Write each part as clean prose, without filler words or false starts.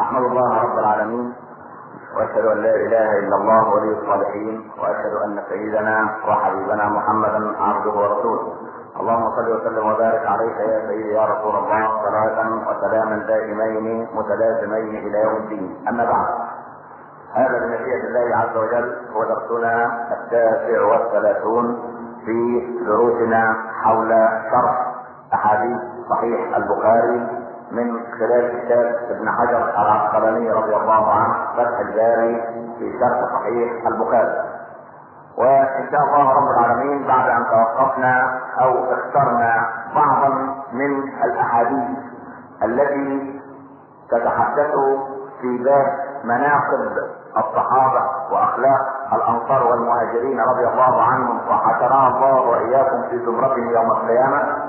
احمد الله رب العالمين، واشهد ان لا اله الا الله ولي الصالحين، واشهد ان سيدنا وحبيبنا محمدا عبده ورسوله. اللهم صل وسلم وبارك عليك يا سيدي يا رسول الله، صلاة وسلاما دائمين متلازمين الى يوم الدين. اما بعد، هذا بمشيئة الله عز وجل هو درسنا 39 في دروسنا حول شرح احاديث صحيح البخاري من خلال كتاب ابن حجر العسقلاني رضي الله عنه فتح الباري في شرح صحيح البخاري. وان شاء الله رب العالمين بعد ان توقفنا او اخترنا بعضا من الاحاديث التي تتحدث في باب مناقب الصحابة واخلاق الانصار والمهاجرين رضي الله عنهم، وحشرنا الله واياكم في زمرتهم يوم القيامة.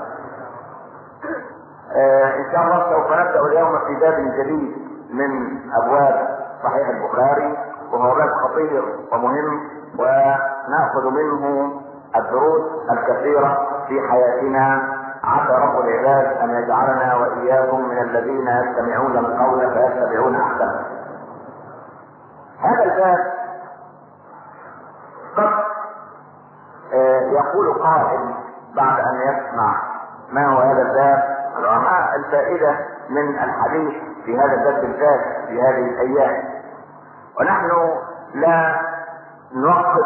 ان شاء الله سوف نبدأ اليوم في باب جديد من ابواب صحيح البخاري، وهو باب خطير ومهم، ونأخذ منه الدروس الكثيرة في حياتنا. عسى رب العباد ان يجعلنا واياكم من الذين يستمعون القول فيتبعون احسنه. هذا الباب قد يقول قائل بعد ان يسمع ما هو هذا الباب، وما الفائدة من الحديث في هذا الباب بالذات في هذه الايام. ونحن لا نوقف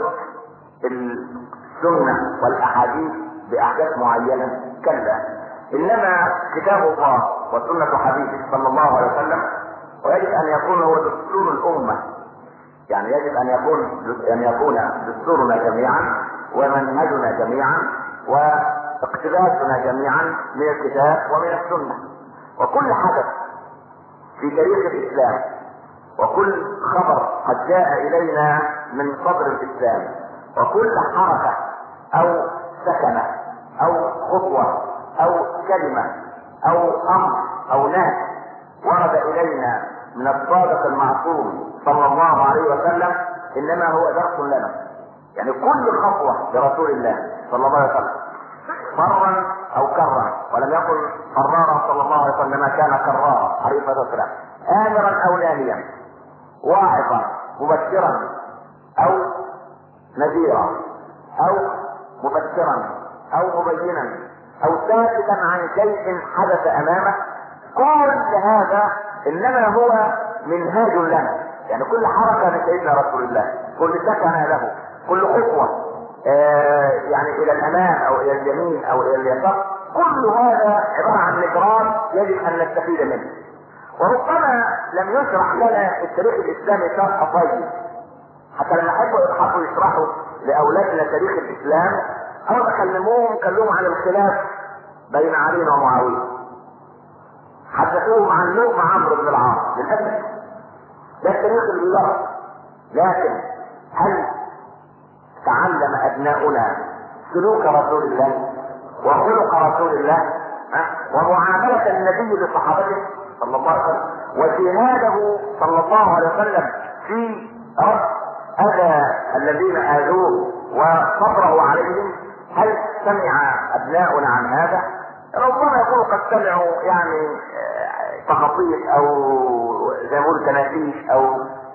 السنة والاحاديث باحداث معينة، كلا، انما كتاب الله وسنة حبيبه صلى الله عليه وسلم، ويجب ان يكون هو دستور الامة. يعني يجب ان يكون دستورنا جميعا ومنهجنا جميعا واقتباسنا جميعا من الكتاب ومن السنة. وكل حدث في تاريخ الاسلام وكل خبر قد جاء الينا من صدر الاسلام وكل حركة او سكنة او خطوة او كلمة او امر او نهي ورد الينا من الصادق المعصوم صلى الله عليه وسلم انما هو درس لنا. يعني كل خطوة لرسول الله صلى الله عليه وسلم مرا او كرا، ولم يكن قرارا صلى الله عليه وسلم ما كان كرارا عليه الصلاه والسلام، امرا او ناهيا، واعظا مبشرا او نذيرا او مبشرا او مبينا او ساكتا عن شيء حدث امامه. كل هذا انما هو منهاج لنا. يعني كل حركه لسيدنا رسول الله، كل سكنه له، كل خطوه يعني الى الامام او الى اليمين او الى اليسار، كل هذا عباره عن نجران يجب ان نستفيد منه. وربما لم يشرح لنا التاريخ الاسلامي شرح طيب، حتى لما يحبوا يبحثوا يشرحوا لاولادنا تاريخ الاسلام او كلموهم عن الخلاف بين علي ومعاويه، حدثوهم عن لؤم عمرو بن العاص. للاسف ده التاريخ اللي بيدرس، لكن هل تعلم ابناؤنا سلوك رسول الله وخلق رسول الله ومعاملة النبي لصحابته صلى الله عليه وسلم وجهاده صلى الله عليه وسلم في رد اذى الذين اذوه وصبره عليهم؟ هل سمع ابناؤنا عن هذا؟ ربما يكونوا قد سمعوا يعني تخطيط او زي ما يقولوا تنافيش او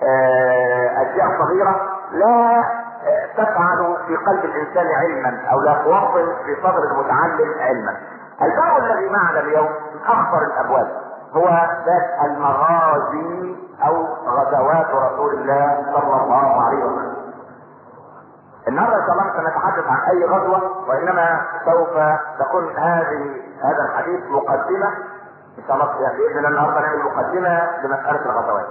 اشياء صغيرة لا تفعل في قلب الانسان علما او لا توصل في صدر المتعلم علما. الباب الذي معنا اليوم من اخطر الابواب هو باب المغازي او غزوات رسول الله صلى الله عليه وسلم. النهارده ان شاء الله سنتحدث عن اي غزوه، وانما سوف تكون هذا الحديث مقدمه ان شاء الله باذن الله. النهارده نعمل مقدمه لمساله الغزوات.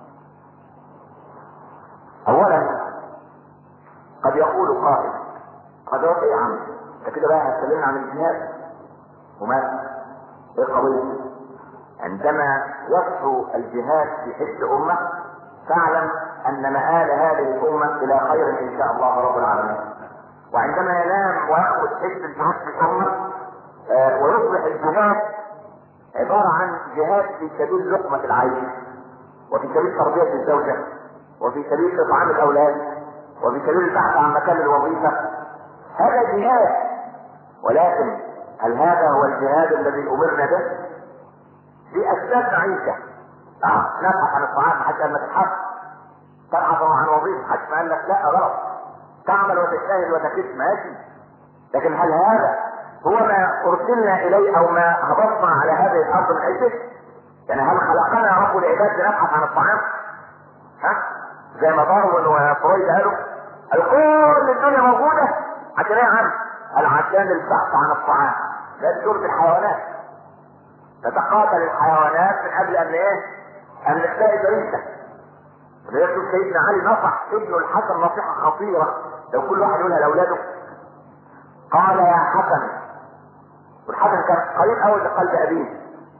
اولا قد يقول قائل: غزوات ايه يا عم؟ انت كده بقى هتكلمنا عن الجهاد وما ايه القضيه؟ عندما يصحو الجهاد في حس امه فاعلم ان مآل هذه الامه الى خير ان شاء الله رب العالمين. وعندما ينام ويأخذ حس الجهاد في امه ويصبح الجهاد عباره عن جهاد في سبيل لقمه العيش، وفي سبيل تربيه الزوجه، وفي سبيل اطعام الاولاد، وفي سبيل البحث عن مكان الوظيفه، هذا جهاد. ولكن هل هذا هو الجهاد الذي امرنا به؟ في اسباب معيشه نبحث عن الطعام، محدش قال ما تبحث. تبحث عن وظيفه، محدش قال لك لا غلط. تعمل وتجتهد وتكف، ماشي. لكن هل هذا هو ما ارسلنا اليه او ما هبطنا على هذه الارض من اجله؟ يعني هل خلقنا رب العباد لنبحث عن الطعام؟ زي ما داروين وفرويد قالوا كل الدنيا موجوده عشان ايه يا عم؟ قال عشان البحث عن الطعام. ده سورة الحيوانات، تتقاتل الحيوانات من اجل ان ايه؟ ان نلاقي عيشه. ولذلك سيدنا علي نصح ابنه الحسن نصيحه خطيره لو كل واحد يقولها لاولاده. قال يا حسن، والحسن كان قريب قوي لقلب ابيه،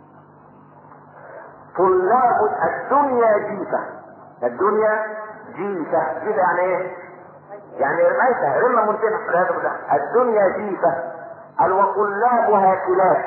طلاب الدنيا جيفه. الدنيا جيفه، جيفه يعني ايه؟ يعني رميتها رمه منتنه والعياذ بالله. الدنيا جيفه، قال وطلابها كلاب،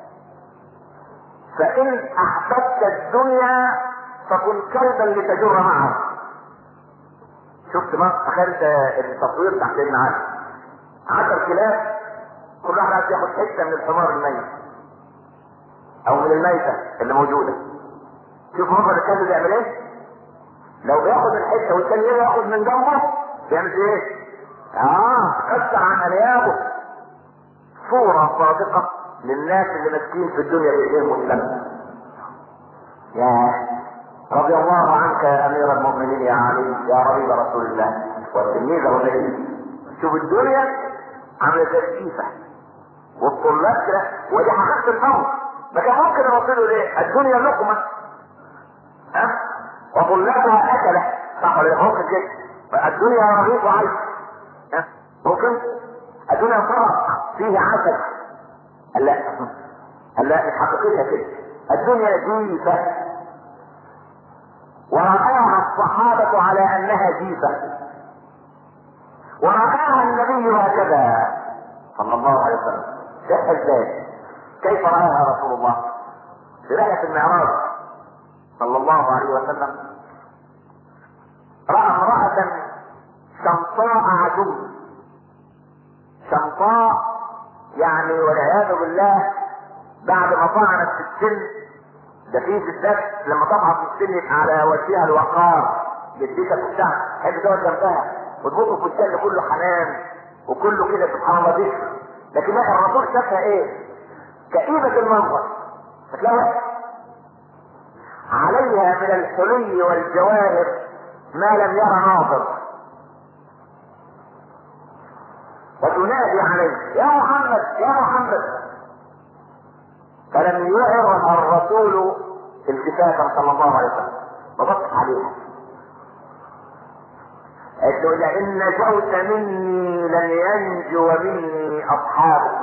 فان احببت الدنيا فكن كلبا لتجر معه. شفت ما تخيل التصوير بتاع سيدنا علي، 10 كلاب كل واحد عايز ياخد حته من الحمار الميت او من الميته اللي موجوده. شوف هو الكلب بيعمل ايه؟ لو بياخد الحته والثاني ياخد من جنبه بيعمل ايه؟ كسر عن انيابه. صوره صادقه للناس اللي ماسكين في الدنيا بايديهم مسلمه. يا رضي الله عنك يا امير المؤمنين يا علي يا ربيب رسول الله والتلميذ النبي. شوف الدنيا عامله زي الكيفه والطلاب كده، ودي حقيقه الامر. ما كان ممكن يوصلوا ليه؟ الدنيا لقمه وطلابها اكله، صح ولا ممكن كده؟ الدنيا رغيف وعيش، ممكن الدنيا طبق فيه عسل. لا مش حقيقتها كده. الدنيا جيفه، ورآها الصحابة على أنها جيفة، ورآها النبي هكذا صلى الله عليه وسلم. شاف ازاي؟ كيف رآها رسول الله في رحلة المعراج صلى الله عليه وسلم؟ رأى امرأة شمطاء عدو. شمطاء يعني والعياذ بالله بعد ما طعنت في السن. ده فيه ستات لما تطعن في السن يبقى على وجهها الوقار، جدتك وبتاع تحب تقعد جنبها وتبص في السن كله حنان وكله كده سبحان الله ذكر. لكن لا، الرسول شافها ايه؟ كئيبة المنظر، هتلاقيها عليها من الحلي والجواهر ما لم يرى ناظر، وتنادي عليه يا محمد يا محمد، فلم يعرها الرسول التفاتا صلى الله عليه وسلم، ما بصش عليها. قالت له لئن نجوت مني لن ينجو مني اصحابك.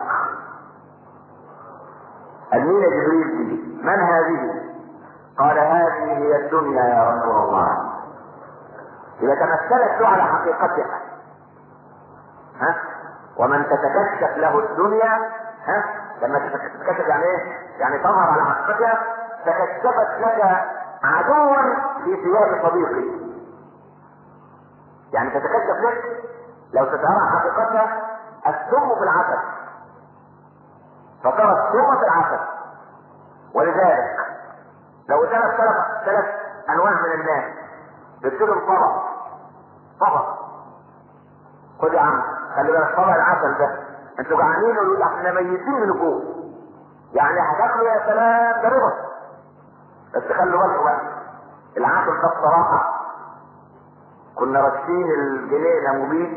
قال مين جبريل دي؟ من هذه؟ قال هذه هي الدنيا يا رسول الله. اذا تمثلت له على حقيقتها، ومن تتكشف له الدنيا، لما تتكشف يعني ايه؟ يعني تظهر على حقيقتها. تكشفت لك عدوا في ثياب صديقي، يعني تتكشف لك لو تتعرى حقيقتها السم في العسل، فترى السم في العسل. ولذلك لو قدامك ثلاث انواع من الناس بتصير طبق خد يا عم خلي بالك طبق العسل ده انتوا جعانين ويقول احنا ميتين من جوه، يعني هتاكلوا يا سلام ده رضا، بس خلوا بالكم بقى العسل ده بصراحه كنا راشين الجنيه مبيد،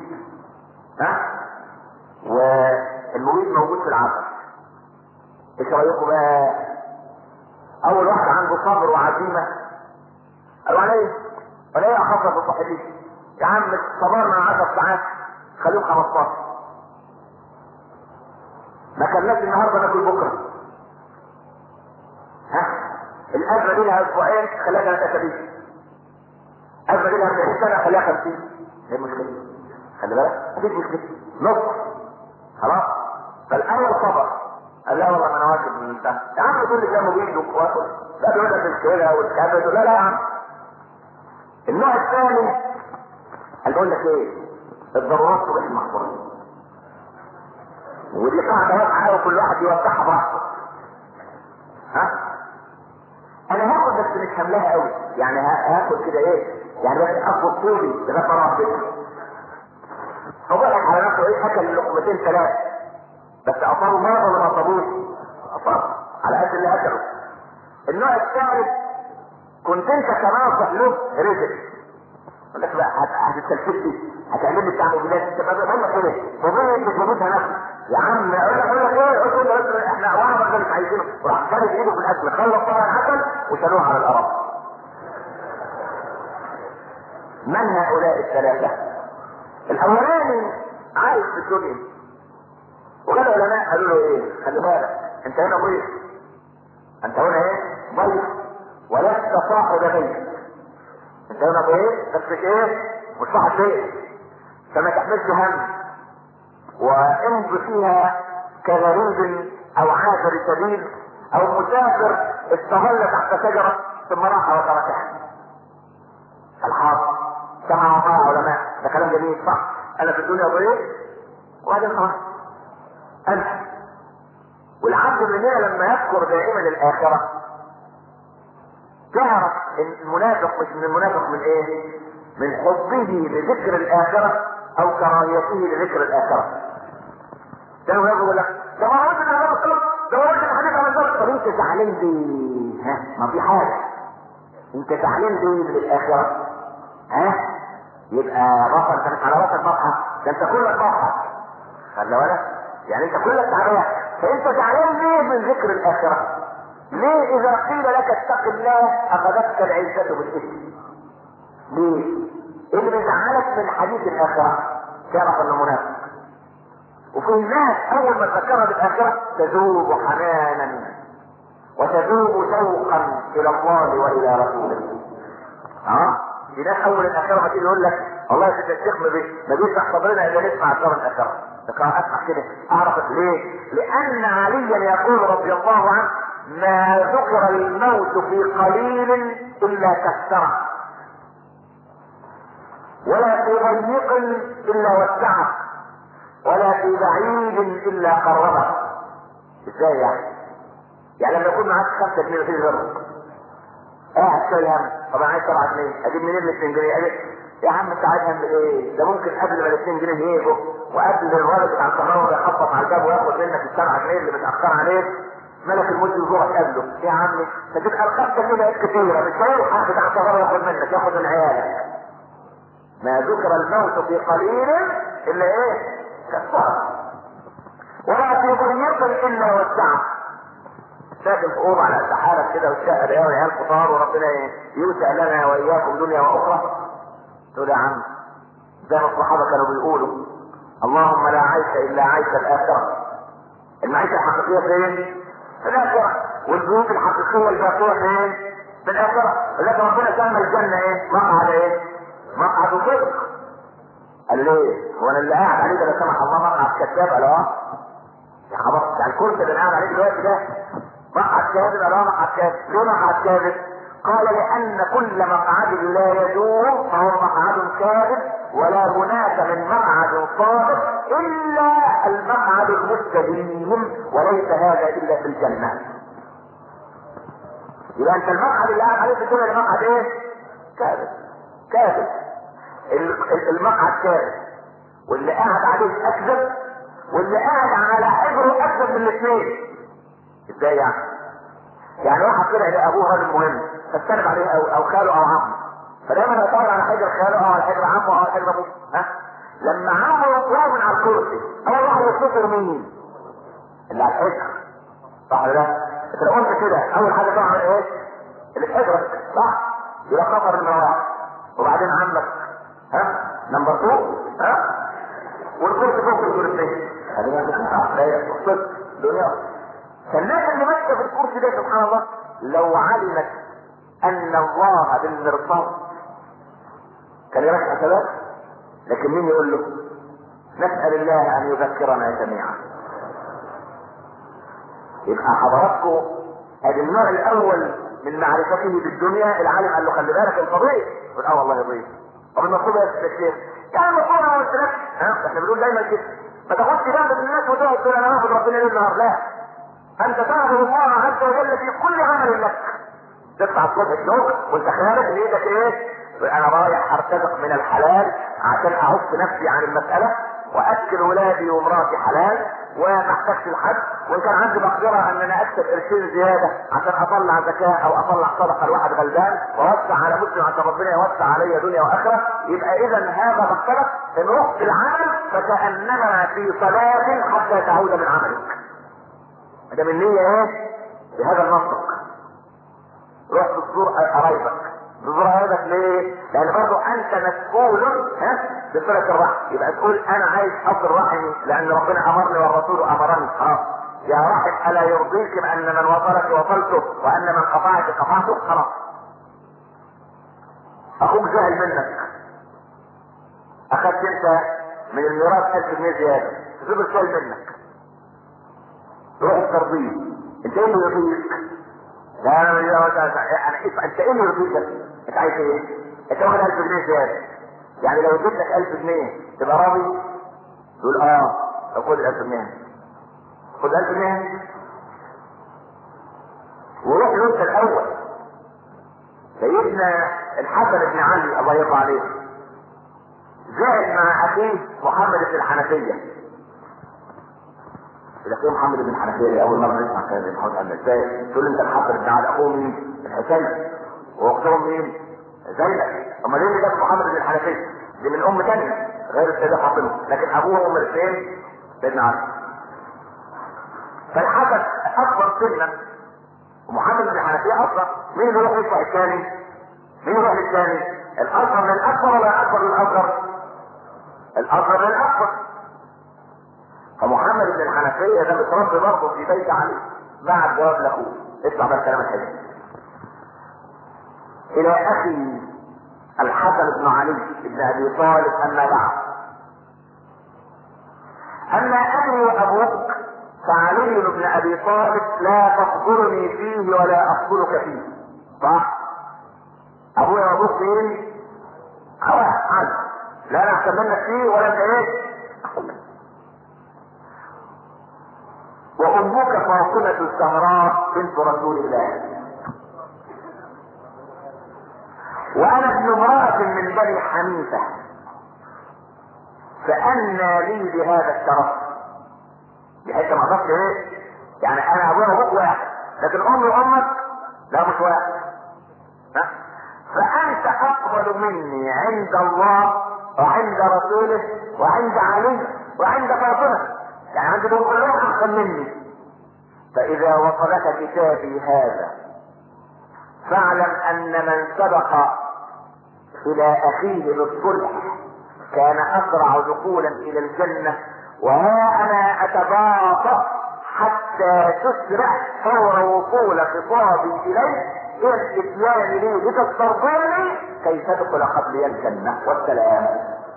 والمبيد موجود في العسل. ايش رايكم بقى؟ اول واحد عنده صبر وعزيمه قالوا عليه ولا ايه اخفف صحتي يا عم صبرنا 10 ساعات خليهم 15، ما كلناش النهارده ناكل بكره. الازمه دي لها اسبوعين خليها 3 اسابيع، ازمه دي لها 40 سنه خليها 50. ايه المشكله؟ خلي بالك مفيش مشكله، نص خلاص. فالاول صبر قال لا والله ما انا واكل من البتاع يا عم، تقول لي كام ويد واكل لا تقول لك الكلى والكبد لا يا عم. النوع الثاني قال بقول لك ايه؟ الضرورات تبقى المحظورات، ودي قاعده واسعه وكل واحد يوسعها براحته. انا هاخد بس مش هملاها قوي، يعني هاكل كده ايه، يعني بس اخد طولي لغايه ما اروح بيتي. فضحك على نفسه ايه، اكل لقمتين ثلاثه بس اصابوا مرض ولا ما اصابوش؟ اصاب على قد اللي اكله. النوع الثالث كنت انت كناصح له رزق، يقول لك بقى هتتسلسلتي، هتعمل لي بتاع موبيلات، انت بقول لك ايه؟ موبيلات مش موجودها نفسي يا عم، اقول لك ايه؟ قلت له احنا واحد ده مش عايزينه، وراح خالد ايده في الاكل، خلص طبعا العسل وشالوه على الارض. من هؤلاء الثلاثه؟ الاولاني عايش في الدنيا، وقال العلماء قالوا له ايه؟ خلي بالك انت هنا ضيف، انت هنا ايه؟ ضيف ولست صاحب بيت، انت هنا ضيف بس ايه؟ مش صاحب بيت، فما تحملش هم وامضي فيها كغريب او عابر سبيل او مسافر استظل تحت شجره ثم راح وتركها. الحاصل كما قال العلماء، ده كلام جميل صح، انا في الدنيا ضيف وبعدين خلاص امشي. والعبد مننا لما يذكر دائما الاخره تعرف ان المنافق مش من المنافق من ايه؟ من حبه لذكر الاخره او كراهيته لذكر الاخره. ده يقول لك ده ما قلت انا غلط، ده ما قلت الحديث عن الزرق، طب انت زعلان ليه؟ ها ما في حاجه، انت زعلان ليه من الاخره؟ ها يبقى بطل، انت مش على راسك بطحه، ده انت كلك بطحه، خلي بالك، يعني انت كلك تعبان، فانت زعلان ليه من ذكر الاخره؟ ليه اذا قيل لك اتق الله اخذتك العزه بالاثم؟ ليه؟ ايه اللي بيزعلك من حديث الاخره؟ تعرف انه منافق. وفي الناس اول ما تذكرها بالاخره تذوب حنانا وتذوب شوقا الى الله والى رسوله. في ناس اول الاخره ما تيجي يقول لك والله يا سيدي الشيخ ما بيفتح صدرنا الا نسمع اثار الاخره، اسمع كده اعرف ليه؟ لان عليا يقول رضي الله عنه ما ذكر الموت في قليل الا كثره ولا في ضيق الا وسعه ولا في بعيد الا قربه. ازاي يعني؟ يعني لما يكون معاك 5 جنيه في الجرة قاعد شايل هم، طب انا عايز 7 جنيه اجيب منين ال 2 جنيه؟ يا عم انت عايز هم ايه؟ ده ممكن قبل ما ال 2 جنيه يجوا وقبل الولد بتاع الكهرباء يخبط على الباب وياخد منك ال 7 جنيه اللي متاخر عليك ملك الموت يزورك قبله. يا عمي فتبقى ال 5 جنيه بقت كتيره، مش هيلحق بتاع الكهرباء ياخد منك، ياخد من عيالك. ما ذكر الموت في قليل الا ايه؟ كثره ولا في ضيق الا وسعه. ساكن في اوضه على حالك كده والشقه ده والعيال كتار وربنا يوسع لنا واياكم دنيا واخرى، تقول يا عم زي ما الصحابه كانوا بيقولوا اللهم لا عيش الا عيش الاخره. المعيشه الحقيقيه فين؟ في الاخره. والبيوت الحقيقيه الباقيه فين؟ في الاخره. ولكن ربنا سمى الجنه ايه؟ مقعد ايه؟ مقعد صدق. قال ليه؟ هو انا اللي قاعد عليه ده لا سمح الله مقعد كذاب؟ قال اه يا خبر، يعني الكرسي اللي قاعد عليه دلوقتي ده مقعد كاذب؟ قال اه مقعد كاذب. ليه مقعد كاذب؟ قال لان كل مقعد لا يدوم فهو مقعد كاذب، ولا هناك من مقعد صادق الا المقعد المستديم، وليس هذا الا في الجنه. يبقى انت المقعد اللي قاعد عليه في الدنيا ده مقعد ايه؟ كاذب. كاذب. المقعد كاذب، واللي قاعد عليه اكذب، واللي قاعد على حجره اكذب من الاثنين. ازاي يعني؟ يعني واحد طلع لابوه راجل مهم فاستند عليه او خاله او عمه، فدايما يطلع على حجر خاله او على حجر عمه او على حجر ابوه. لما عمه يطلع من على الكرسي اول واحد يفتكر مين؟ اللي على الحجر، صح ولا لا؟ انت لو قلت كده اول حاجه تقع على ايه؟ اللي في حجرك، صح؟ يبقى خطر من واحد، وبعدين عمك نمبر 2 والكرسي فوق الكرسي. دنيا. فالناس اللي ماشيه في الكرسي ده سبحان الله لو علمت ان الله بالمرصاد كان يركع حسابات، لكن مين يقول له؟ نسال الله ان يذكرنا جميعا. يبقى حضراتكم ادي النوع الاول من معرفته بالدنيا. العالم قال له خلي بالك انت ضيف، يقول اه والله ضيف. طب المفروض يا شيخ يعني المفروض انا قلت لك احنا بنقول دايما كده ما تاخدش بالك من الناس وتقعد تقول انا هاخد ربنا ليل نهار. لا، انت تعبد الله عز وجل في كل عمل لك، تطلع الصبح الشغل وانت خارج بايدك ايه؟ انا رايح ارتزق من الحلال عشان اعف نفسي عن المسألة واكل ولادي ومراتي حلال وما احتاجش لحد، وان كان عندي مقدرة ان انا اكسب قرشين زيادة عشان اطلع زكاة او اطلع صدقة لواحد غلبان واوسع على مسلم عشان ربنا يوسع علي دنيا واخرة، يبقى اذا هذا مختلف. ان رحت العمل فكأنما في صلاة حتى تعود من عملك. ده من نية ايه؟ بهذا المنطق. رحت تزور قرايبك، تزور قرايبك ليه؟ لان برضو انت مسؤول بصلة الرحم، يبقى تقول انا عايز اصل رحمي لان ربنا امرني والرسول امرني. يا رحم الا يرضيك بان من وصلك وصلته وان من قطعك قطعته؟ خلاص. اخوك زعل منك، اخذت انت من الميراث 1000 جنيه زيادة، تفضل شايل منك، روح ترضيه. انت ايه اللي يرضيك؟ لا انت ايه اللي يرضيك؟ انت عايز ايه؟ انت واخد 1000 جنيه زيادة، يعني لو اديت لك 1000 جنيه تبقى راضي؟ تقول طب خد ال 1000 جنيه، خد 1000 جنيه وروح له انت الاول. سيدنا الحسن بن علي الله يرضى عليه زعل مع اخيه محمد بن الحنفية. اذا كان محمد بن الحنفية اول مرة نسمع كلام محمد قال ازاي؟ تقول انت الحسن بن علي اخوه مين؟ الحسين. واختهم مين؟ زينب. اما ليه اللي جاب محمد بن الحنفية؟ دي من ام تانية غير السيدة فاطمة، لكن ابوه ام الحسين سيدنا علي. فالحسن اكبر سنا ومحمد بن الحنفية اصغر، مين اللي يروح يدفع الثاني؟ مين يروح للثاني؟ الاصغر للاكبر ولا الاكبر للاصغر؟ الاصغر للاكبر. فمحمد بن الحنفية ده متربي برضه في بيت علي مع الجواب لاخوه. اسمع بقى الكلام الحلو. الى اخي الحسن بن علي بن ابي طالب اما بعد، اما ابي وابوك فعلي بن ابي طالب لا تخبرني فيه ولا اخبرك فيه. صح؟ ابويا وابوك فين؟ عاد لا انا احسن منك فيه ولا انت ايه؟ وامك فاطمة الزهراء بنت رسول الله، وانا ابن امرأة من بني حنيفة، فأنى لي بهذا الشرف. دي حته ما اقدرش ايه؟ يعني انا ابويا وابوك واحد، لكن امي وامك لا مش واحد. فانت اقبل مني عند الله وعند رسوله وعند علي وعند فاطمة، يعني عند دول كلهم احسن مني. فاذا وصلك كتابي هذا فاعلم ان من سبق الى اخيه بالصلح كان اسرع دخولا الى الجنة، وها انا اتباطأ حتى تسرع فور وصول خطابي اليه الى الاتيان لي لتسترضيني كي تدخل قبلي الجنة والسلام.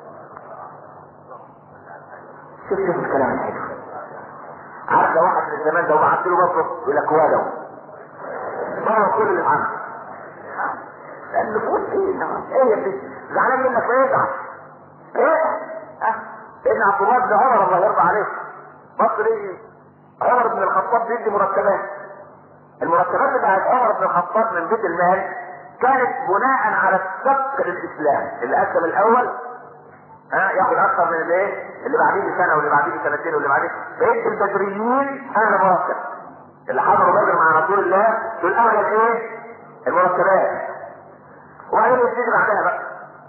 شوف الكلام الحلو. عارف لو واحد من زمان ده وبعت له بطرق يقول لك ولو ضرب كل اللي عنه، لان نفوس ايه دي زعلان منك فيزعل ايه؟ سيدنا عبد الله بن عمر الله يرضى عليه بص ليه عمر بن الخطاب بيدي مرتبات. المرتبات بتاعت عمر بن الخطاب من بيت المال كانت بناء على السبق للاسلام. اللي قدم الاول ياخد اكثر من الايه اللي بعديه سنه واللي بعديه سنتين واللي بعديه. بقيت البدريين انا مرتب اللي حضروا بدر مع رسول الله دول اغلى الايه؟ المرتبات. وبعدين يبتدي بعدها بقى.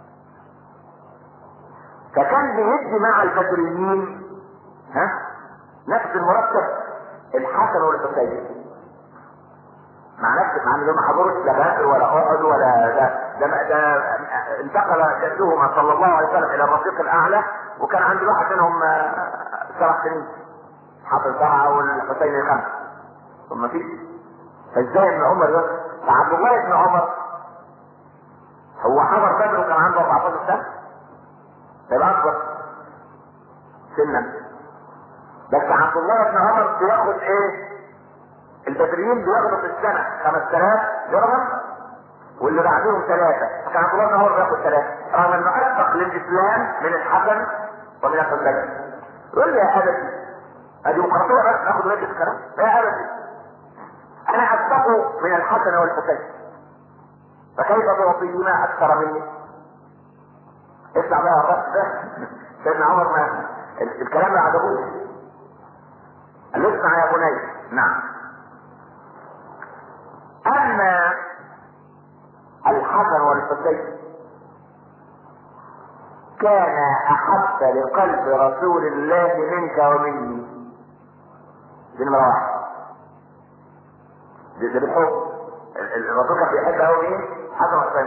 فكان بيدي مع البدريين نفس المرتب الحسن والحسين مع نفس مع اللي ما حضروش لا بدر ولا احد ولا ده انتقل جدهما صلى الله عليه وسلم الى الرفيق الاعلى، وكان عند واحد منهم 7 سنين، حصل 7 والحسين 5 ثم فيه. فازاي ابن عمر ده؟ فعبد الله بن عمر هو حضر بدر وكان عنده 14 سنه، يبقى اكبر سنا. بس عبد الله بن عمر بياخد ايه؟ البدريين بياخدوا في السنه 5000 درهم واللي بعدهم 3، فكان عبد الله بن عمر بياخد 3 رغم انه اسبق للاسلام من الحسن ومن الحسين. يقول لي يا ابدي ادي مقارنه بس ناخد رجل الكلام يا ابدي انا اسبقه من الحسن والحسين فكيف تعطيهما اكثر مني؟ اسمع بقى الرأس ده. سيدنا عمر ما الكلام ما عجبوش. قال له اسمع يا بني. نعم. اما الحسن والحسين كان احب لقلب رسول الله منك ومني. دي نمرة واحد. دي بالحب. الرسول كان بيحب قوي مين؟ حسن والحسين.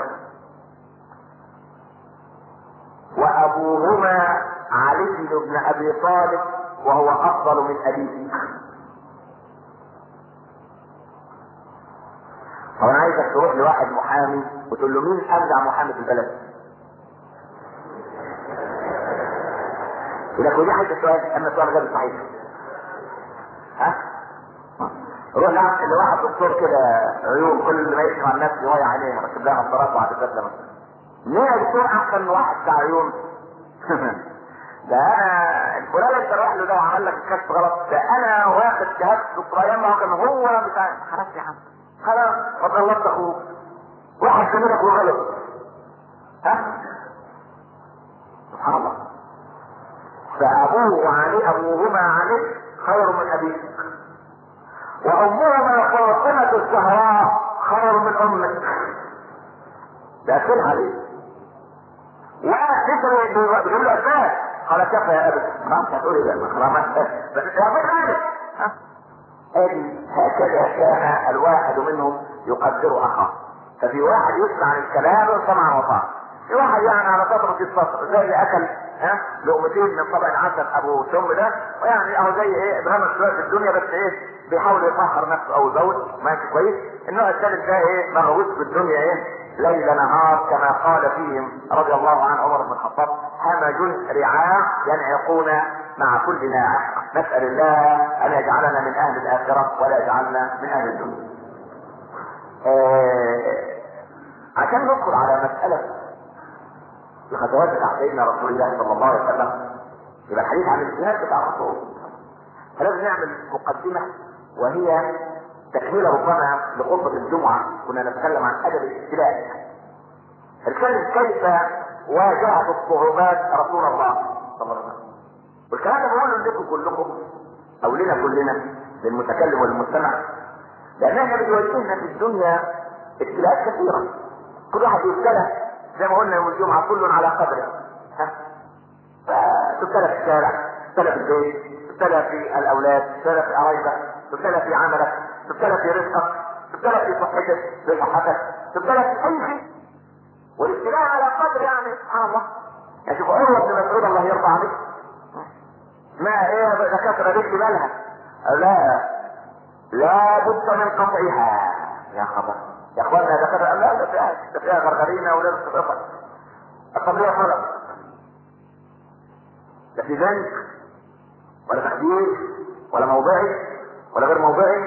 وابوهما علي بن ابي طالب وهو افضل من ابيه. هو انا عايزك تروح لواحد محامي وتقول له مين ابدع محامي في البلد؟ يقول لك ودي حاجه سؤال، اما السؤال غير صحيح. ها؟ روح لواحد دكتور كده عيون، كل ما يسمع الناس يضيع عينيه ركب لها نظارات وعدسات لما مين يا دكتور احسن من واحد بتاع عيون؟ ده انا الفلان انت رايح له ده وعمل لك الكشف غلط، ده انا واخد شهاده دكتوراه ما كان هو بتاع. خلاص يا عم خلاص فضل الله اخوك واحد كلمك وغلط. ها؟ سبحان الله. ابوهما علي خير من ابيك، وامهما فاطمه الزهراء خير من امك. ده اكل عليه. ولسه بيقول له اساس قال كفى يا ابي. خلاص هتقول ايه بقى؟ خلاص بس هكذا كان الواحد منهم يقدر اخاه. ففي واحد يسمع الكلام سمع وطاع، في واحد يعني على فترة السطر زي اللي اكل لقمتين من طبق العسل ابو شم ده، ويعني اهو زي ايه ابراهيم شويه في الدنيا، بس ايه بيحاول يطهر نفسه او يزود ماشي كويس. النوع الثالث ده ايه مغوص في الدنيا ايه ليل نهار، كما قال فيهم رضي الله عن عمر بن الخطاب همج رعاع ينعقون مع كل ناعق. نسأل الله ان يجعلنا من اهل الاخرة ولا يجعلنا من اهل الدنيا. عشان ندخل على مسألة الخطوات بتاع سيدنا رسول الله صلى الله عليه وسلم، يبقى الحديث عن الجهاد بتاع الرسول، فلازم نعمل مقدمة وهي تكملة ربما لخطبة الجمعة. كنا نتكلم عن أدب الابتلاء، نتكلم كيف واجهت الصعوبات رسول الله صلى الله عليه وسلم. والكلام ده بقوله لكم كلكم أو لنا كلنا، للمتكلم والمستمع، لأن احنا بتواجهنا في الدنيا ابتلاءات كثيرة. كل واحد يبتلى زي ما قلنا يوم الجمعة كل على قدره. تبتلى في الشارع، تبتلى في البيت، تبتلى في الأولاد، تبتلى في قرايبك، تبتلى في عملك، تبتلى في رزقك، تبتلى في صحتك، في صحتك، تبتلى في أي شيء. والابتلاء على قدر يعني سبحان الله. يعني شوف عروة بن مسعود الله يرضى عليه، ما ايه دكاترة رجل مالها؟ لا بد من قطعها. يا خبر يا اخوانا يا دكاترة، لا ده فيها غرغرينة ولازم تتقطع. القضية فرق، لا في ذنب ولا تخدير ولا موضعي ولا غير موضعي.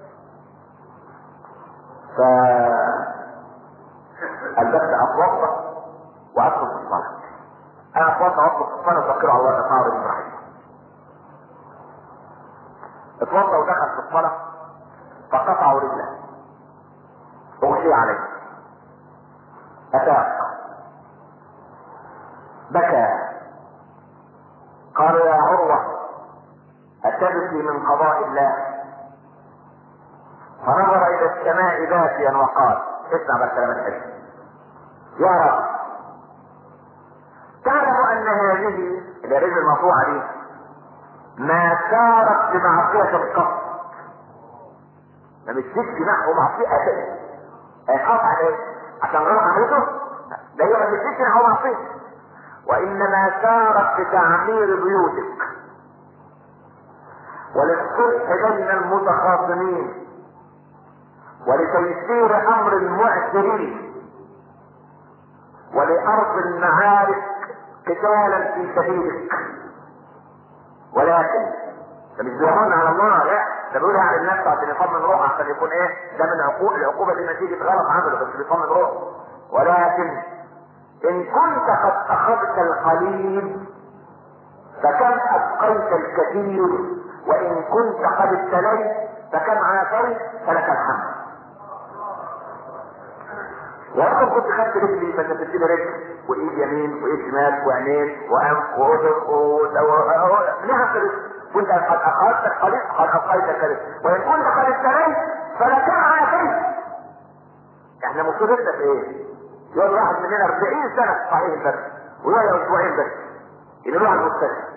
فالبس اتوضا وادخل في الصلاه. انا اتوضا وادخل في الصلاه وافكر على الله تعالى ابراهيم. اتوضا ودخل في الصلاه فقطعوا رجله، اغشي عليه، افاق، بكى، قال يا عروه اتبكي من قضاء الله؟ فنظر الى السماء باكيا وقال، اسمع بقى الكلام الحلو، يا رب تعلم ان هذه الرجل المرفوعه دي ما سارت بمعصيه القصد، ما مشيتش نحو معصيه ابدا. قطع ايه؟ عشان غلط عملته؟ ده هي ما مشيتش نحو معصيه، وانما سارت بتعمير بيوتك وللصلح بين المتخاصمين ولتيسير امر المعسرين ولارض المعارك قتالا في سبيلك. ولكن ده مش بيقولون على الله، لا ده بيقولها على النفس عشان يطمن روحه، عشان يكون ايه ده من العقوبه دي نتيجه غلط عمله، بس بيطمن روحه. ولكن ان كنت قد اخذت القليل فكم ابقيت الكثير، وان كنت قد ابتليت فكم عافيت فلك الحمد. ولكن كنت خدت رجلي فانت تديني رجل وايد يمين وايد شمال وعينين وانف واذن نعم كده، وانت قد اخذت الخليط قد ابقيت كده، وان كنت قد استريت فلا كان على كده. احنا مصيبتنا في ايه؟ يقول واحد مننا 40 سنه صحيح بس ويقعد اسبوعين بس يروح على المستشفى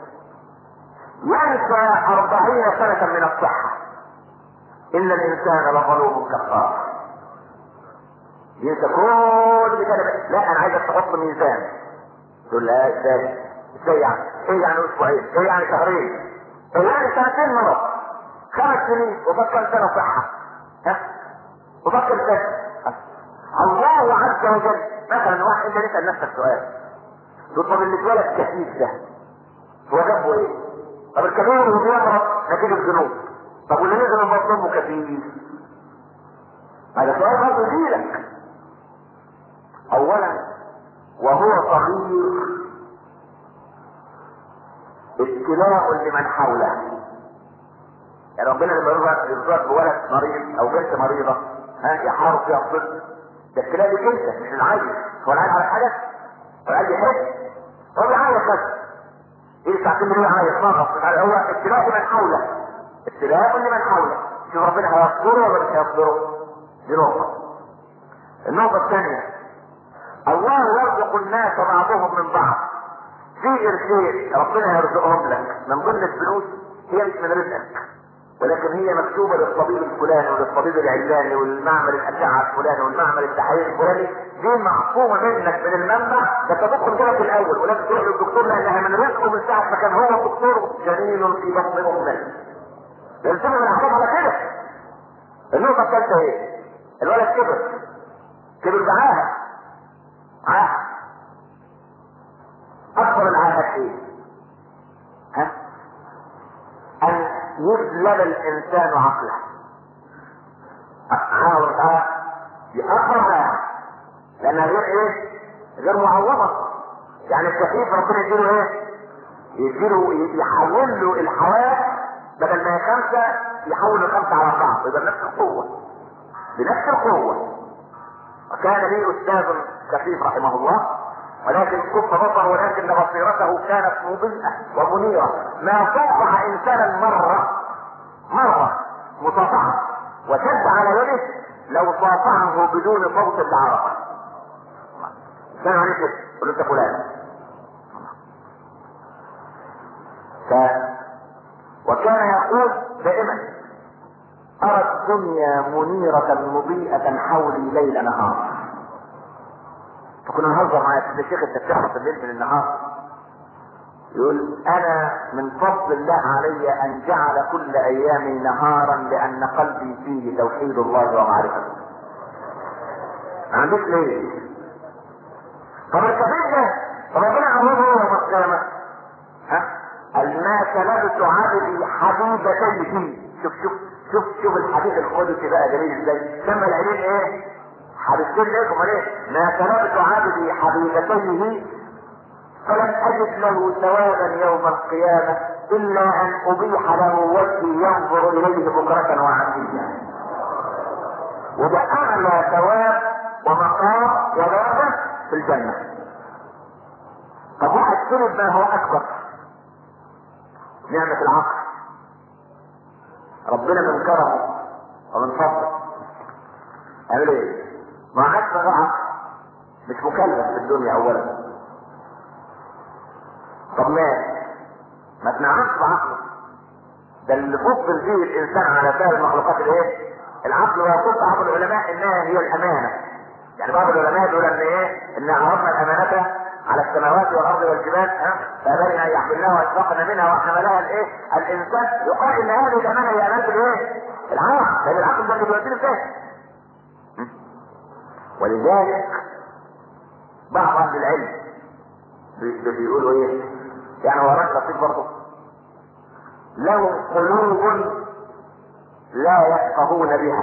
ينسى 40 سنه من الصحه. ان الانسان لظلوم كفار. ينسى كل كده. لا انا عايزك تحط ميزان. تقول لا ازاي يعني؟ ايه يعني اسبوعين؟ ايه يعني شهرين؟ ايه يعني سنتين مرض؟ 5 سنين وفكر سنه صحه. ها؟ وفكر سنه. الله عز وجل مثلا واحد انت نسال نفسك سؤال، تقول طب اللي اتولد كثيف ده هو جنبه ايه؟ طب الكبير اللي بيمرض نتيجه ذنوب، طب واللي نزل من بطنه كثيف؟ هذا سؤال برضه يجيلك. اولا وهو صغير ابتلاء لمن حوله. يعني ربنا لما يرزقك بولد مريض او بنت مريضه يحارب فيها الطفل، ده ابتلاء ليك انت مش العيل. هو العيل على حاجه؟ هو العيل يحب؟ هو بيعيط بس. ايه ساعتين ليه عايز ناقص؟ هو ابتلاء لمن حوله. ابتلاء لمن حوله. شوف ربنا هيصبره ولا مش هيصبره؟ دي نقطه. النقطه الثانيه الله يرزق الناس بعضهم من بعض. في قرشين ربنا يرزقهم لك من ضمن الفلوس، هي مش من رزقك ولكن هي مكتوبه للطبيب الفلاني وللطبيب العلاني والمعمل الاشعه الفلاني والمعمل التحاليل الفلاني، دي محفوظه منك من المنبع. ده تدخل كده في الاول ولازم تروح للدكتور لانها من رزقه من ساعه ما كان هو الدكتور جنين في بطن امه. يلزمه من الحفاظ على كده. النقطه الثالثه ايه؟ الولد كبر معاها اكبر العاهات ايه؟ ان يسلب الانسان عقله. عاوز يأخر معاه لانها غير ايه؟ غير معوضة. يعني الكفيف ربنا يديله ايه؟ يحول له الحواس بدل ما هي 5 يحول له 5 على 4 يبقى بنفس القوة. بنفس القوة. وكان لي استاذ كفيف رحمه الله ولكن كف بصر ولكن بصيرته كانت مضيئة ومنيرة. ما صافح انسانا مرة مصافحة وشد على يده لو صافحه بدون صوت العرب. كان عليه كده قل انت فلان. وكان يقول دائما ارى الدنيا منيرة مضيئة حولي ليل نهار. فكنا نهزر معايا يا شيخ انت بتحرص الليل من النهار. يقول انا من فضل الله علي ان جعل كل ايامي نهارا لان قلبي فيه توحيد الله ومعرفته. ما عنديش ليه. طب الكبير ده طب ربنا عمله يوم القيامه قال ما سلبت عبدي حبيبتيه. شوف الحديث القدسي بقى جميل ازاي. سمى العليل ايه؟ حبيبتين ليه؟ امال ايه؟ ما سلبت عبدي حبيبتيه فلن اجد له ثوابا يوم القيامة الا ان ابيح له وجهي ينظر اليه بكرة وعشيا. وده اعلى ثواب ومقام ودرجة في الجنة. طب واحد سلب ما هو اكبر، نعمة العقل. ربنا من كرمه ومن فضله عمل ايه؟ ما عادش من عقل، مش مكلف في الدنيا اولا. طب ما تنعمش بعقله. ده اللي فضل فيه الانسان على سائر المخلوقات الايه؟ العقل. ويقول بعض العلماء انها هي الامانه. يعني بعض العلماء يقول ان ايه؟ ان عرضنا الامانه على السماوات والارض والجبال فابين ان يحملنها واشفقن منها وحملها الايه؟ الانسان. يقال ان هذه الامانه هي امانه الايه؟ العقل. لان العقل ده اللي بيودينا فيه. ولذلك بعض اهل العلم بيقولوا ايه؟ يعني هو رد لطيف برضه. لهم قلوب لا يفقهون بها.